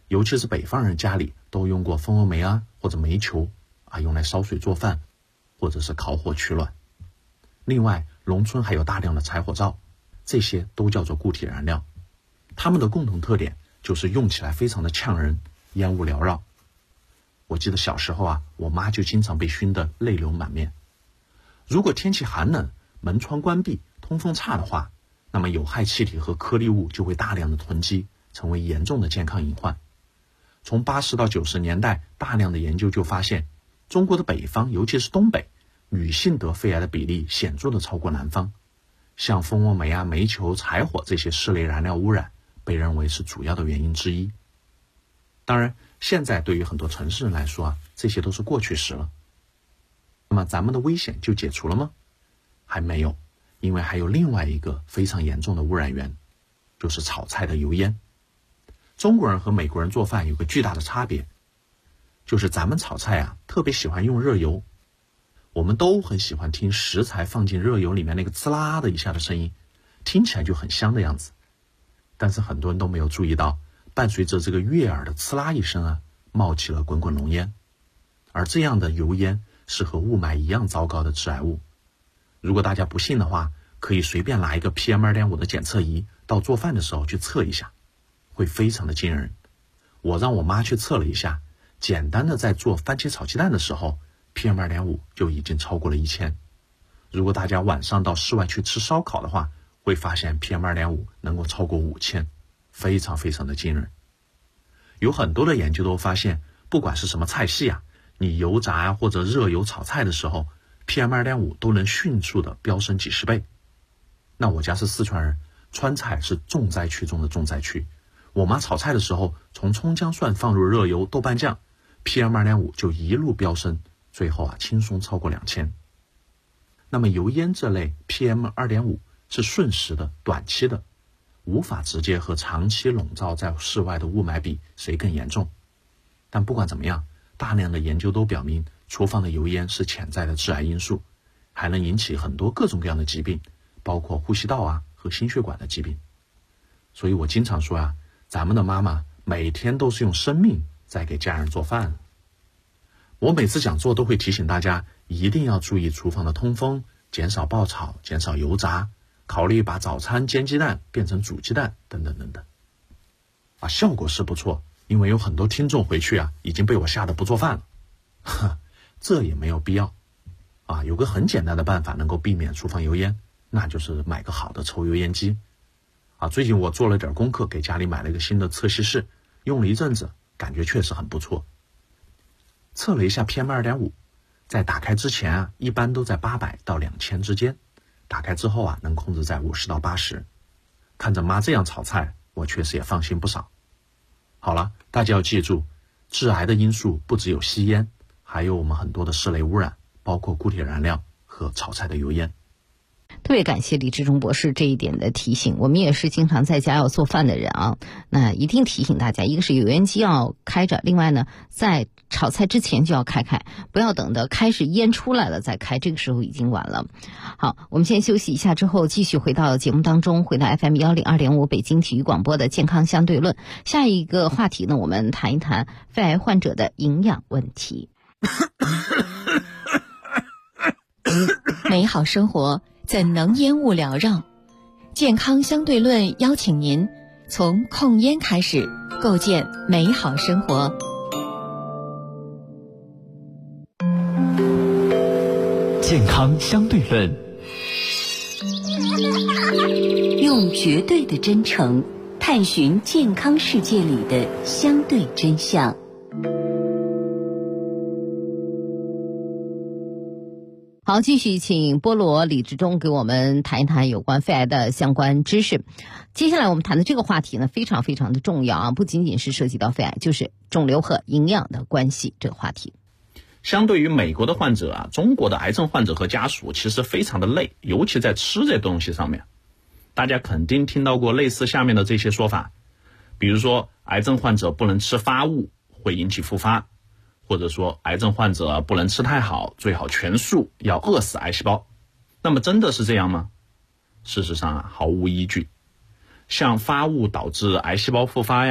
尤其是北方人家里都用过蜂窝煤啊或者煤球啊，用来烧水做饭或者是烤火取暖。另外，农村还有大量的柴火灶，这些都叫做固体燃料。它们的共同特点就是用起来非常的呛人，烟雾缭绕。我记得小时候啊，我妈就经常被熏得泪流满面。如果天气寒冷，门窗关闭，通风差的话，那么有害气体和颗粒物就会大量的囤积，成为严重的健康隐患。从80到90年代，大量的研究就发现，中国的北方，尤其是东北，女性得肺癌的比例显著的超过南方。像蜂窝煤啊、煤球、柴火这些室内燃料污染，被认为是主要的原因之一。当然，现在对于很多城市人来说啊，这些都是过去时了。那么咱们的危险就解除了吗？还没有，因为还有另外一个非常严重的污染源，就是炒菜的油烟。中国人和美国人做饭有个巨大的差别，就是咱们炒菜啊，特别喜欢用热油。我们都很喜欢听食材放进热油里面那个呲啦的一下的声音，听起来就很香的样子。但是很多人都没有注意到，伴随着这个悦耳的呲啦一声啊，冒起了滚滚浓烟。而这样的油烟是和雾霾一样糟糕的致癌物。如果大家不信的话，可以随便拿一个 PM2.5 的检测仪到做饭的时候去测一下，会非常的惊人。我让我妈去测了一下，简单的在做番茄炒鸡蛋的时候， PM2.5 就已经超过了1000。如果大家晚上到室外去吃烧烤的话，会发现 PM2.5 能够超过5000，非常非常的惊人。有很多的研究都发现，不管是什么菜系啊，你油炸啊或者热油炒菜的时候， PM2.5 都能迅速的飙升几十倍。那我家是四川人，川菜是重灾区中的重灾区。我妈炒菜的时候，从葱姜蒜放入热油、豆瓣酱， PM2.5 就一路飙升，最后啊轻松超过2000。那么油烟这类 PM2.5 是瞬时的、短期的，无法直接和长期笼罩在室外的雾霾比谁更严重。但不管怎么样，大量的研究都表明，厨房的油烟是潜在的致癌因素，还能引起很多各种各样的疾病，包括呼吸道啊和心血管的疾病。所以我经常说啊，咱们的妈妈每天都是用生命在给家人做饭。我每次讲座都会提醒大家，一定要注意厨房的通风，减少爆炒，减少油炸，考虑把早餐煎鸡蛋变成煮鸡蛋等等等等。效果是不错，因为有很多听众回去啊已经被我吓得不做饭了。这也没有必要有个很简单的办法能够避免厨房油烟，那就是买个好的抽油烟机。最近我做了点功课，给家里买了一个新的测吸室，用了一阵子，感觉确实很不错。测了一下 PM2.5， 在打开之前一般都在800到2000之间，打开之后能控制在50到80。看着妈这样炒菜，我确实也放心不少。好了，大家要记住，致癌的因素不只有吸烟，还有我们很多的室内污染，包括固体燃料和炒菜的油烟。 特别感谢李志忠博士这一点的提醒，我们也是经常在家要做饭的人那一定提醒大家，一个是油烟机要开着，另外呢，在炒菜之前就要开，不要等到开始烟出来了再开，这个时候已经晚了。好，我们先休息一下，之后继续回到节目当中，回到 FM102.5 北京体育广播的健康相对论。下一个话题呢，我们谈一谈肺癌患者的营养问题。 美好生活怎能烟雾缭绕？健康相对论邀请您从控烟开始，构建美好生活。 健康相对论， 用绝对的真诚探寻健康世界里的相对真相。 好，继续请菠萝李志忠给我们谈一谈有关肺癌的相关知识。接下来我们谈的这个话题呢，非常非常的重要不仅仅是涉及到肺癌，就是肿瘤和营养的关系这个话题。 相对于美国的患者中国的癌症患者和家属其实非常的累，尤其在吃这东西上面。大家肯定听到过类似下面的这些说法，比如说癌症患者不能吃发物，会引起复发，或者说癌症患者不能吃太好，最好全素，要饿死癌细胞。那么真的是这样吗？事实上毫无依据。像发物导致癌细胞复发呀，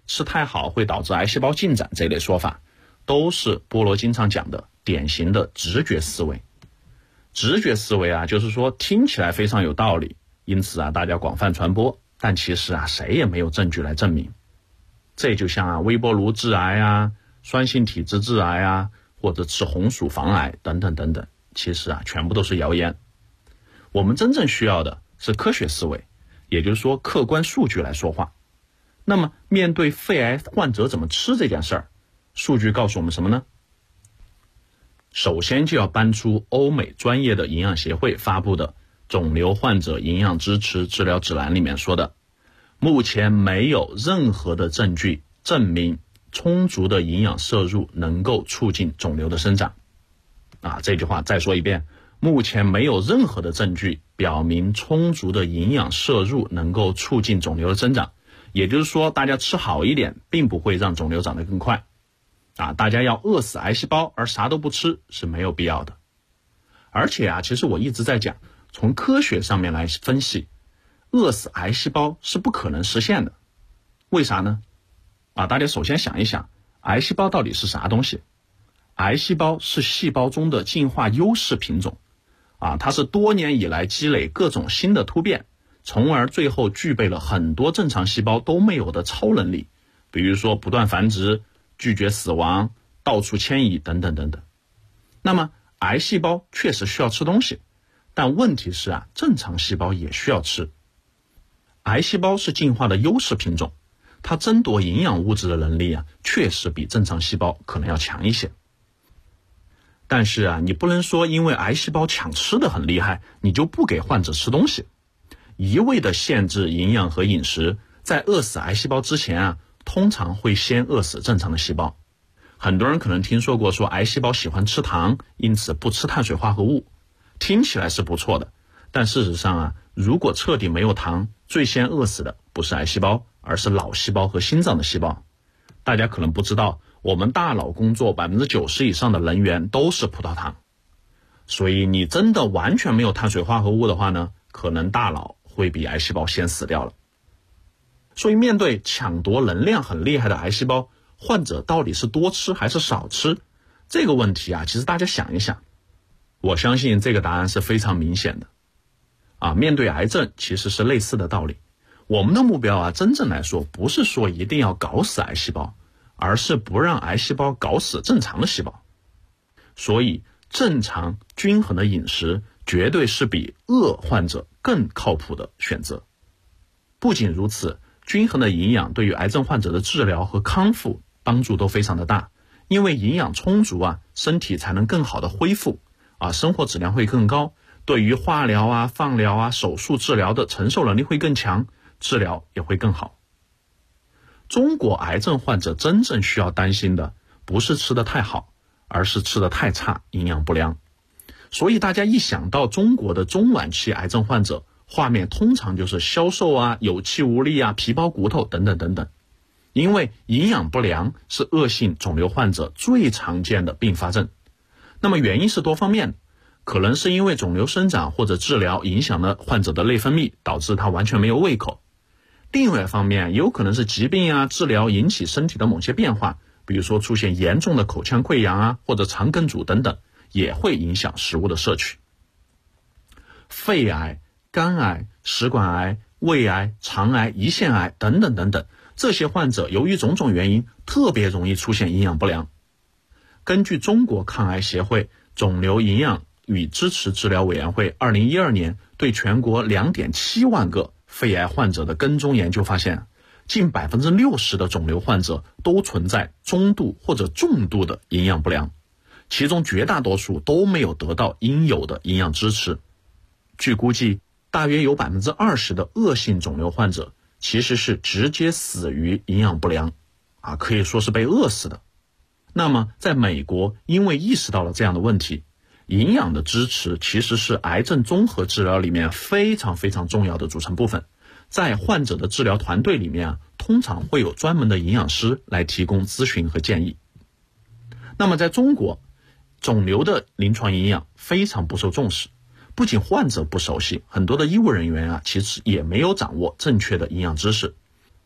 吃太好会导致癌细胞进展这类说法，都是菠萝经常讲的典型的直觉思维。直觉思维啊，就是说听起来非常有道理，因此啊大家广泛传播，但其实啊谁也没有证据来证明。这就像啊微波炉致癌啊、酸性体质致癌啊，或者吃红薯防癌等等等等，其实啊全部都是谣言。我们真正需要的是科学思维，也就是说客观数据来说话。那么面对肺癌患者怎么吃这件事儿，数据告诉我们什么呢？首先就要搬出欧美专业的营养协会发布的肿瘤患者营养支持治疗指南里面说的，目前没有任何的证据证明充足的营养摄入能够促进肿瘤的生长。这句话再说一遍，目前没有任何的证据表明充足的营养摄入能够促进肿瘤的增长，也就是说大家吃好一点并不会让肿瘤长得更快。大家要饿死癌细胞而啥都不吃是没有必要的。而且其实我一直在讲，从科学上面来分析，饿死癌细胞是不可能实现的。为啥呢？大家首先想一想，癌细胞到底是啥东西？癌细胞是细胞中的进化优势品种，它是多年以来积累各种新的突变，从而最后具备了很多正常细胞都没有的超能力，比如说不断繁殖、拒绝死亡、到处迁移等等等等。那么癌细胞确实需要吃东西，但问题是正常细胞也需要吃。癌细胞是进化的优势品种，它争夺营养物质的能力确实比正常细胞可能要强一些。但是你不能说因为癌细胞抢吃的很厉害，你就不给患者吃东西。一味的限制营养和饮食，在饿死癌细胞之前通常会先饿死正常的细胞。很多人可能听说过说癌细胞喜欢吃糖，因此不吃碳水化合物，听起来是不错的，但事实上如果彻底没有糖，最先饿死的不是癌细胞，而是脑细胞和心脏的细胞。大家可能不知道，我们大脑工作 90% 以上的能源都是葡萄糖，所以你真的完全没有碳水化合物的话呢，可能大脑会比癌细胞先死掉了。所以面对抢夺能量很厉害的癌细胞，患者到底是多吃还是少吃？这个问题其实大家想一想，我相信这个答案是非常明显的。面对癌症其实是类似的道理。我们的目标真正来说不是说一定要搞死癌细胞，而是不让癌细胞搞死正常的细胞。所以正常均衡的饮食绝对是比饿患者更靠谱的选择。不仅如此，均衡的营养对于癌症患者的治疗和康复帮助都非常的大，因为营养充足身体才能更好的恢复生活质量会更高，对于化疗放疗手术治疗的承受能力会更强，治疗也会更好。中国癌症患者真正需要担心的不是吃得太好，而是吃得太差，营养不良。所以大家一想到中国的中晚期癌症患者，画面通常就是消瘦有气无力皮包骨头等等等等。因为营养不良是恶性肿瘤患者最常见的并发症。那么原因是多方面的，可能是因为肿瘤生长或者治疗影响了患者的内分泌，导致他完全没有胃口。另外一方面，有可能是疾病治疗引起身体的某些变化，比如说出现严重的口腔溃疡或者肠梗阻等等，也会影响食物的摄取。肺癌、肝癌、食管癌、胃癌、肠癌、胰腺癌等等等等，这些患者由于种种原因特别容易出现营养不良。根据中国抗癌协会肿瘤营养与支持治疗委员会2012年对全国 2.7 万个肺癌患者的跟踪研究发现，近 60% 的肿瘤患者都存在中度或者重度的营养不良，其中绝大多数都没有得到应有的营养支持。据估计，大约有 20% 的恶性肿瘤患者其实是直接死于营养不良，可以说是被饿死的。那么在美国，因为意识到了这样的问题，营养的支持其实是癌症综合治疗里面非常非常重要的组成部分。在患者的治疗团队里面通常会有专门的营养师来提供咨询和建议。那么在中国，肿瘤的临床营养非常不受重视，不仅患者不熟悉，很多的医务人员其实也没有掌握正确的营养知识。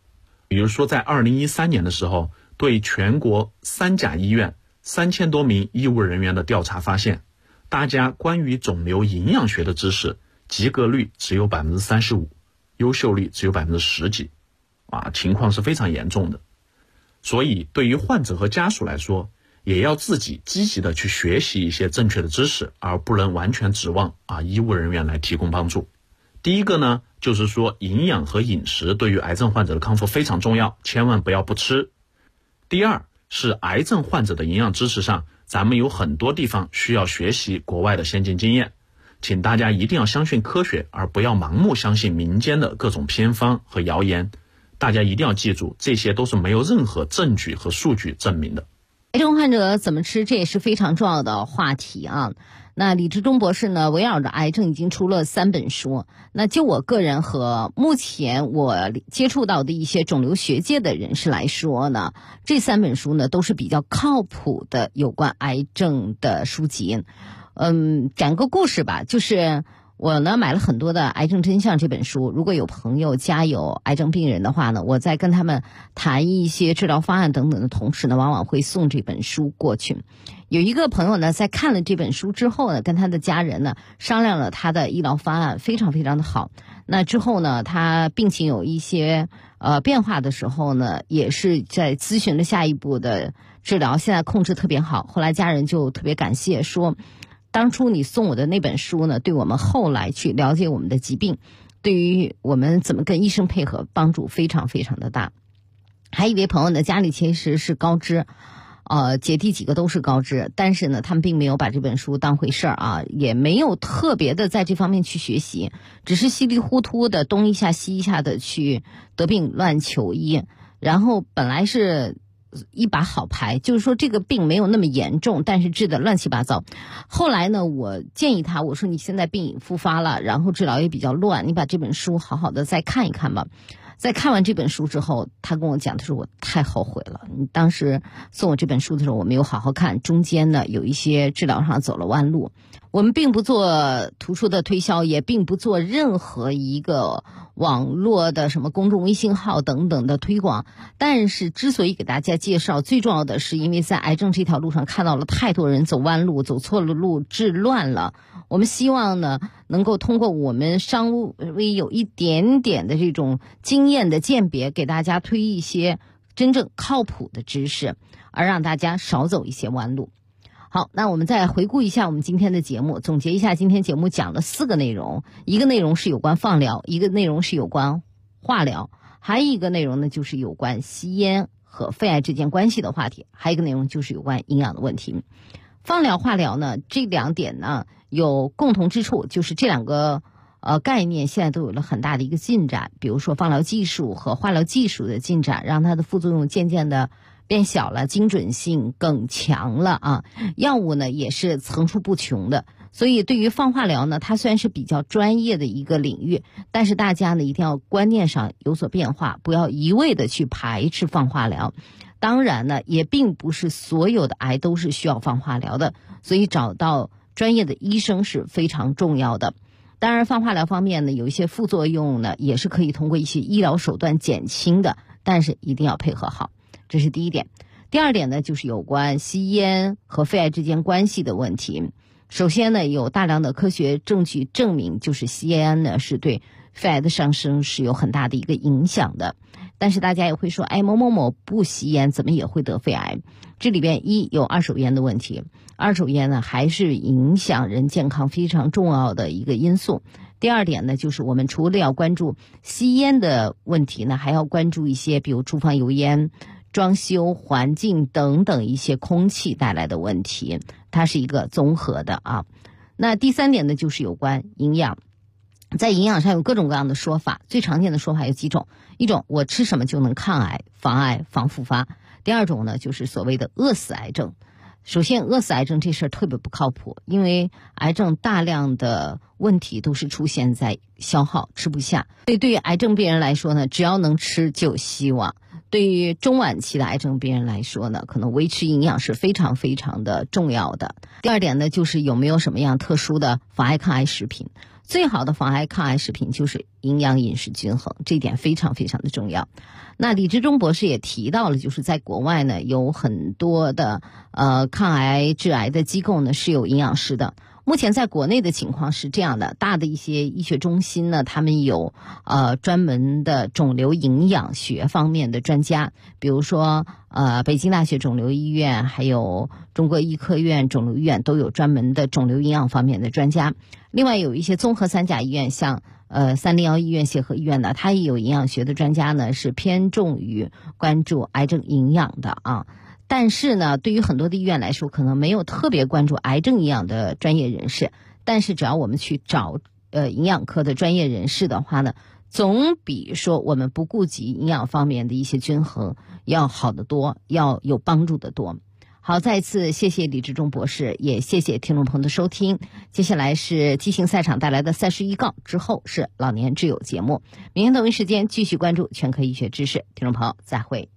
比如说在2013年的时候，对全国3甲医院3000多名医务人员的调查发现，大家关于肿瘤营养学的知识及格率只有35%，优秀率只有10%几，情况是非常严重的。所以对于患者和家属来说，也要自己积极的去学习一些正确的知识，而不能完全指望医务人员来提供帮助。第一个呢，就是说营养和饮食对于癌症患者的康复非常重要，千万不要不吃。第二是癌症患者的营养知识上，咱们有很多地方需要学习国外的先进经验，请大家一定要相信科学，而不要盲目相信民间的各种偏方和谣言。大家一定要记住，这些都是没有任何证据和数据证明的。 癌症患者怎么吃，这也是非常重要的话题啊。那李志忠博士呢，围绕着癌症已经出了3本书。那就我个人和目前我接触到的一些肿瘤学界的人士来说呢，这3本书呢都是比较靠谱的有关癌症的书籍。讲个故事吧，就是我呢买了很多的《癌症真相》这本书，如果有朋友家有癌症病人的话呢，我在跟他们谈一些治疗方案等等的同时呢，往往会送这本书过去。有一个朋友呢，在看了这本书之后呢，跟他的家人呢商量了他的医疗方案，非常非常的好。那之后呢，他病情有一些变化的时候呢，也是在咨询了下一步的治疗，现在控制特别好。后来家人就特别感谢，说当初你送我的那本书呢，对我们后来去了解我们的疾病，对于我们怎么跟医生配合，帮助非常非常的大。还有一位朋友呢，家里其实是高知，姐弟几个都是高知，但是呢，他们并没有把这本书当回事儿也没有特别的在这方面去学习，只是稀里糊涂的东一下西一下的去得病乱求医，然后本来是一把好牌，就是说这个病没有那么严重，但是治得乱七八糟。后来呢，我建议他，我说你现在病已复发了，然后治疗也比较乱，你把这本书好好的再看一看吧。在看完这本书之后，他跟我讲，他说我太后悔了，你当时送我这本书的时候我没有好好看，中间呢有一些治疗上走了弯路。我们并不做图书的推销，也并不做任何一个网络的什么公众微信号等等的推广，但是之所以给大家介绍，最重要的是因为在癌症这条路上看到了太多人走弯路，走错了路，治乱了。我们希望呢，能够通过我们稍微有一点点的这种经验的鉴别，给大家推一些真正靠谱的知识，而让大家少走一些弯路。好，那我们再回顾一下我们今天的节目，总结一下今天节目讲了4个内容，一个内容是有关放疗，一个内容是有关化疗，还有一个内容呢就是有关吸烟和肺癌之间关系的话题，还有一个内容就是有关营养的问题。放疗、化疗呢，这2点呢有共同之处，就是这2个概念现在都有了很大的一个进展。比如说放疗技术和化疗技术的进展，让它的副作用渐渐的变小了，精准性更强了药物呢也是层出不穷的。所以对于放化疗呢，它虽然是比较专业的一个领域，但是大家呢一定要观念上有所变化，不要一味的去排斥放化疗。当然呢，也并不是所有的癌都是需要放化疗的，所以找到专业的医生是非常重要的。当然放化疗方面呢，有一些副作用呢也是可以通过一些医疗手段减轻的，但是一定要配合好，这是第一点。第二点呢，就是有关吸烟和肺癌之间关系的问题。首先呢，有大量的科学证据证明，就是吸烟呢是对肺癌的上升是有很大的一个影响的。但是大家也会说，某某某不吸烟怎么也会得肺癌？这里边有二手烟的问题，二手烟呢还是影响人健康非常重要的一个因素。第二点呢，就是我们除了要关注吸烟的问题呢，还要关注一些比如厨房油烟、装修环境等等一些空气带来的问题，它是一个综合的那第三点呢，就是有关营养。在营养上有各种各样的说法，最常见的说法有几种，一种我吃什么就能抗癌、防癌、防复发。第二种呢，就是所谓的饿死癌症。首先饿死癌症这事儿特别不靠谱，因为癌症大量的问题都是出现在消耗，吃不下。所以对于癌症病人来说呢，只要能吃就有希望。对于中晚期的癌症病人来说呢，可能维持营养是非常非常的重要的。第二点呢，就是有没有什么样特殊的防癌抗癌食品。 最好的防癌抗癌食品就是营养饮食均衡，这一点非常非常的重要。那李志忠博士也提到了，就是在国外呢，有很多的抗癌治癌的机构呢是有营养师的。目前在国内的情况是这样的，大的一些医学中心呢，他们有专门的肿瘤营养学方面的专家，比如说北京大学肿瘤医院还有中国医科院肿瘤医院都有专门的肿瘤营养方面的专家。另外有一些综合三甲医院，像301医院、协和医院呢，它也有营养学的专家呢，是偏重于关注癌症营养的啊。但是呢，对于很多的医院来说，可能没有特别关注癌症营养的专业人士。但是只要我们去找营养科的专业人士的话呢，总比说我们不顾及营养方面的一些均衡要好得多，要有帮助的多。好，再次谢谢李志忠博士，也谢谢听众朋友的收听。接下来是即兴赛场带来的赛事预告，之后是老年之友节目。明天同一时间继续关注全科医学知识，听众朋友再会。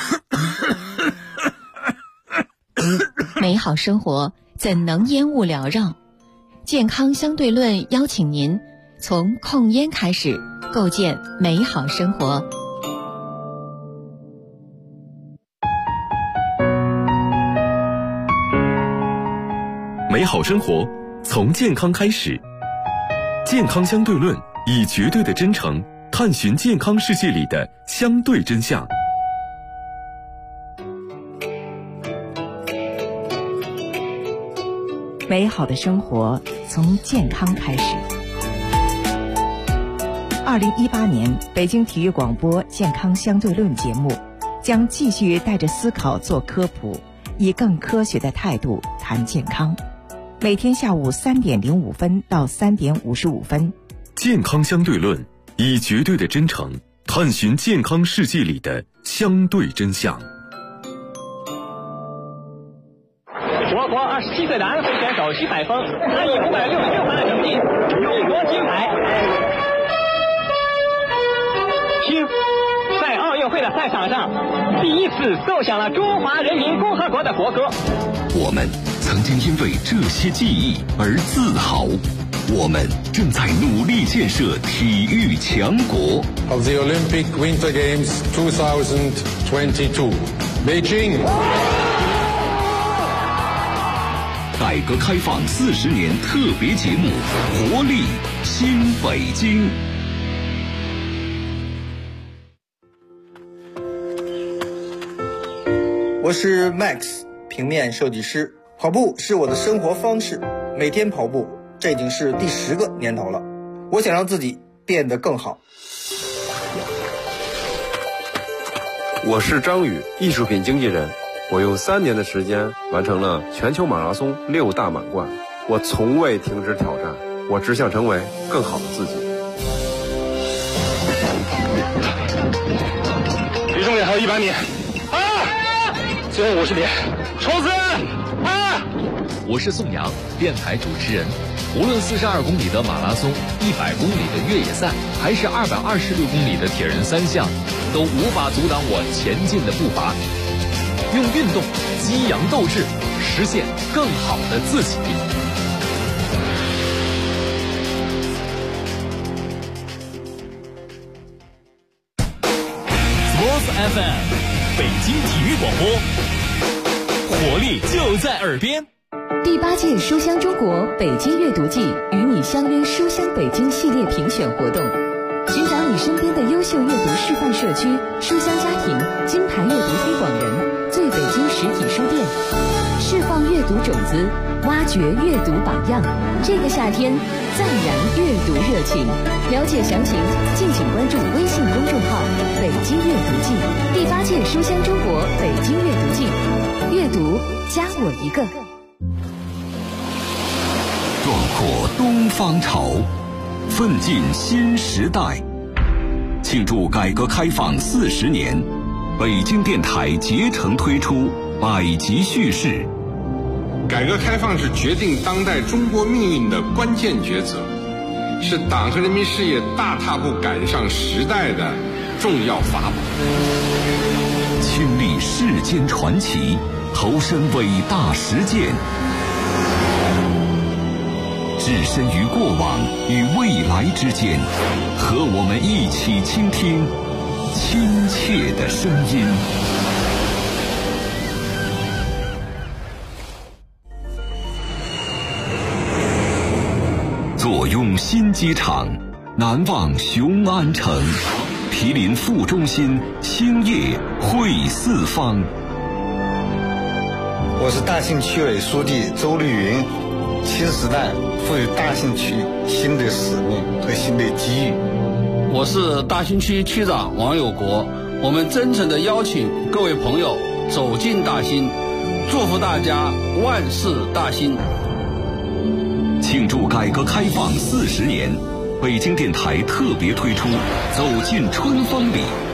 美好生活怎能烟雾缭绕？健康相对论邀请您从控烟开始，构建美好生活。 美好生活从健康开始，健康相对论以绝对的真诚探寻健康世界里的相对真相。 美好的生活从健康开始。2018年北京体育广播健康相对论节目将继续带着思考做科普，以更科学的态度谈健康。每天下午3点05分到3点55分。 健康相对论以绝对的真诚探寻健康世界里的相对真相。 我国27岁的安徽选手徐海峰，他以566分的成绩勇夺金牌。听，在奥运会的赛场上，第一次奏响了中华人民共和国的国歌。 我们曾经因为这些记忆而自豪，我们正在努力建设体育强国。 Of the Olympic Winter Games 2022, Beijing。 改革开放40年特别节目，活力新北京。 我是 Max， 平面设计师。跑步是我的生活方式，每天跑步，这已经是第10个年头了。我想让自己变得更好。 我是张宇，艺术品经纪人。我用3年的时间完成了全球马拉松6大满贯，我从未停止挑战，我只想成为更好的自己。 离终点还有100米，最后50米，冲刺！ 我是宋阳，电台主持人。无论42公里的马拉松、100公里的越野赛，还是226公里的铁人3项，都无法阻挡我前进的步伐。用运动激扬斗志，实现更好的自己。 Sports FM， 北京体育广播，活力就在耳边。 第8届书香中国北京阅读季与你相约书香北京系列评选活动，寻找你身边的优秀阅读示范社区、书香家庭、金牌阅读推广人、最北京实体书店，释放阅读种子，挖掘阅读榜样。这个夏天，再燃阅读热情。了解详情，敬请关注微信公众号“北京阅读季”。第8届书香中国北京阅读季，阅读加我一个。 壮阔东方潮，奋进新时代。庆祝改革开放40年，北京电台竭诚推出百集叙事。 改革开放是决定当代中国命运的关键抉择，是党和人民事业大踏步赶上时代的重要法宝。 亲历世间传奇，投身伟大实践。 置身于过往与未来之间，和我们一起倾听亲切的声音。坐拥新机场，南望雄安城，毗邻副中心，兴业汇四方。 我是大兴区委书记周绿云。新时代赋予大兴区新的使命和新的机遇。 我是大兴区区长王有国。我们真诚地邀请各位朋友走进大兴，祝福大家万事大兴。 庆祝改革开放40年，北京电台特别推出《走进春风里》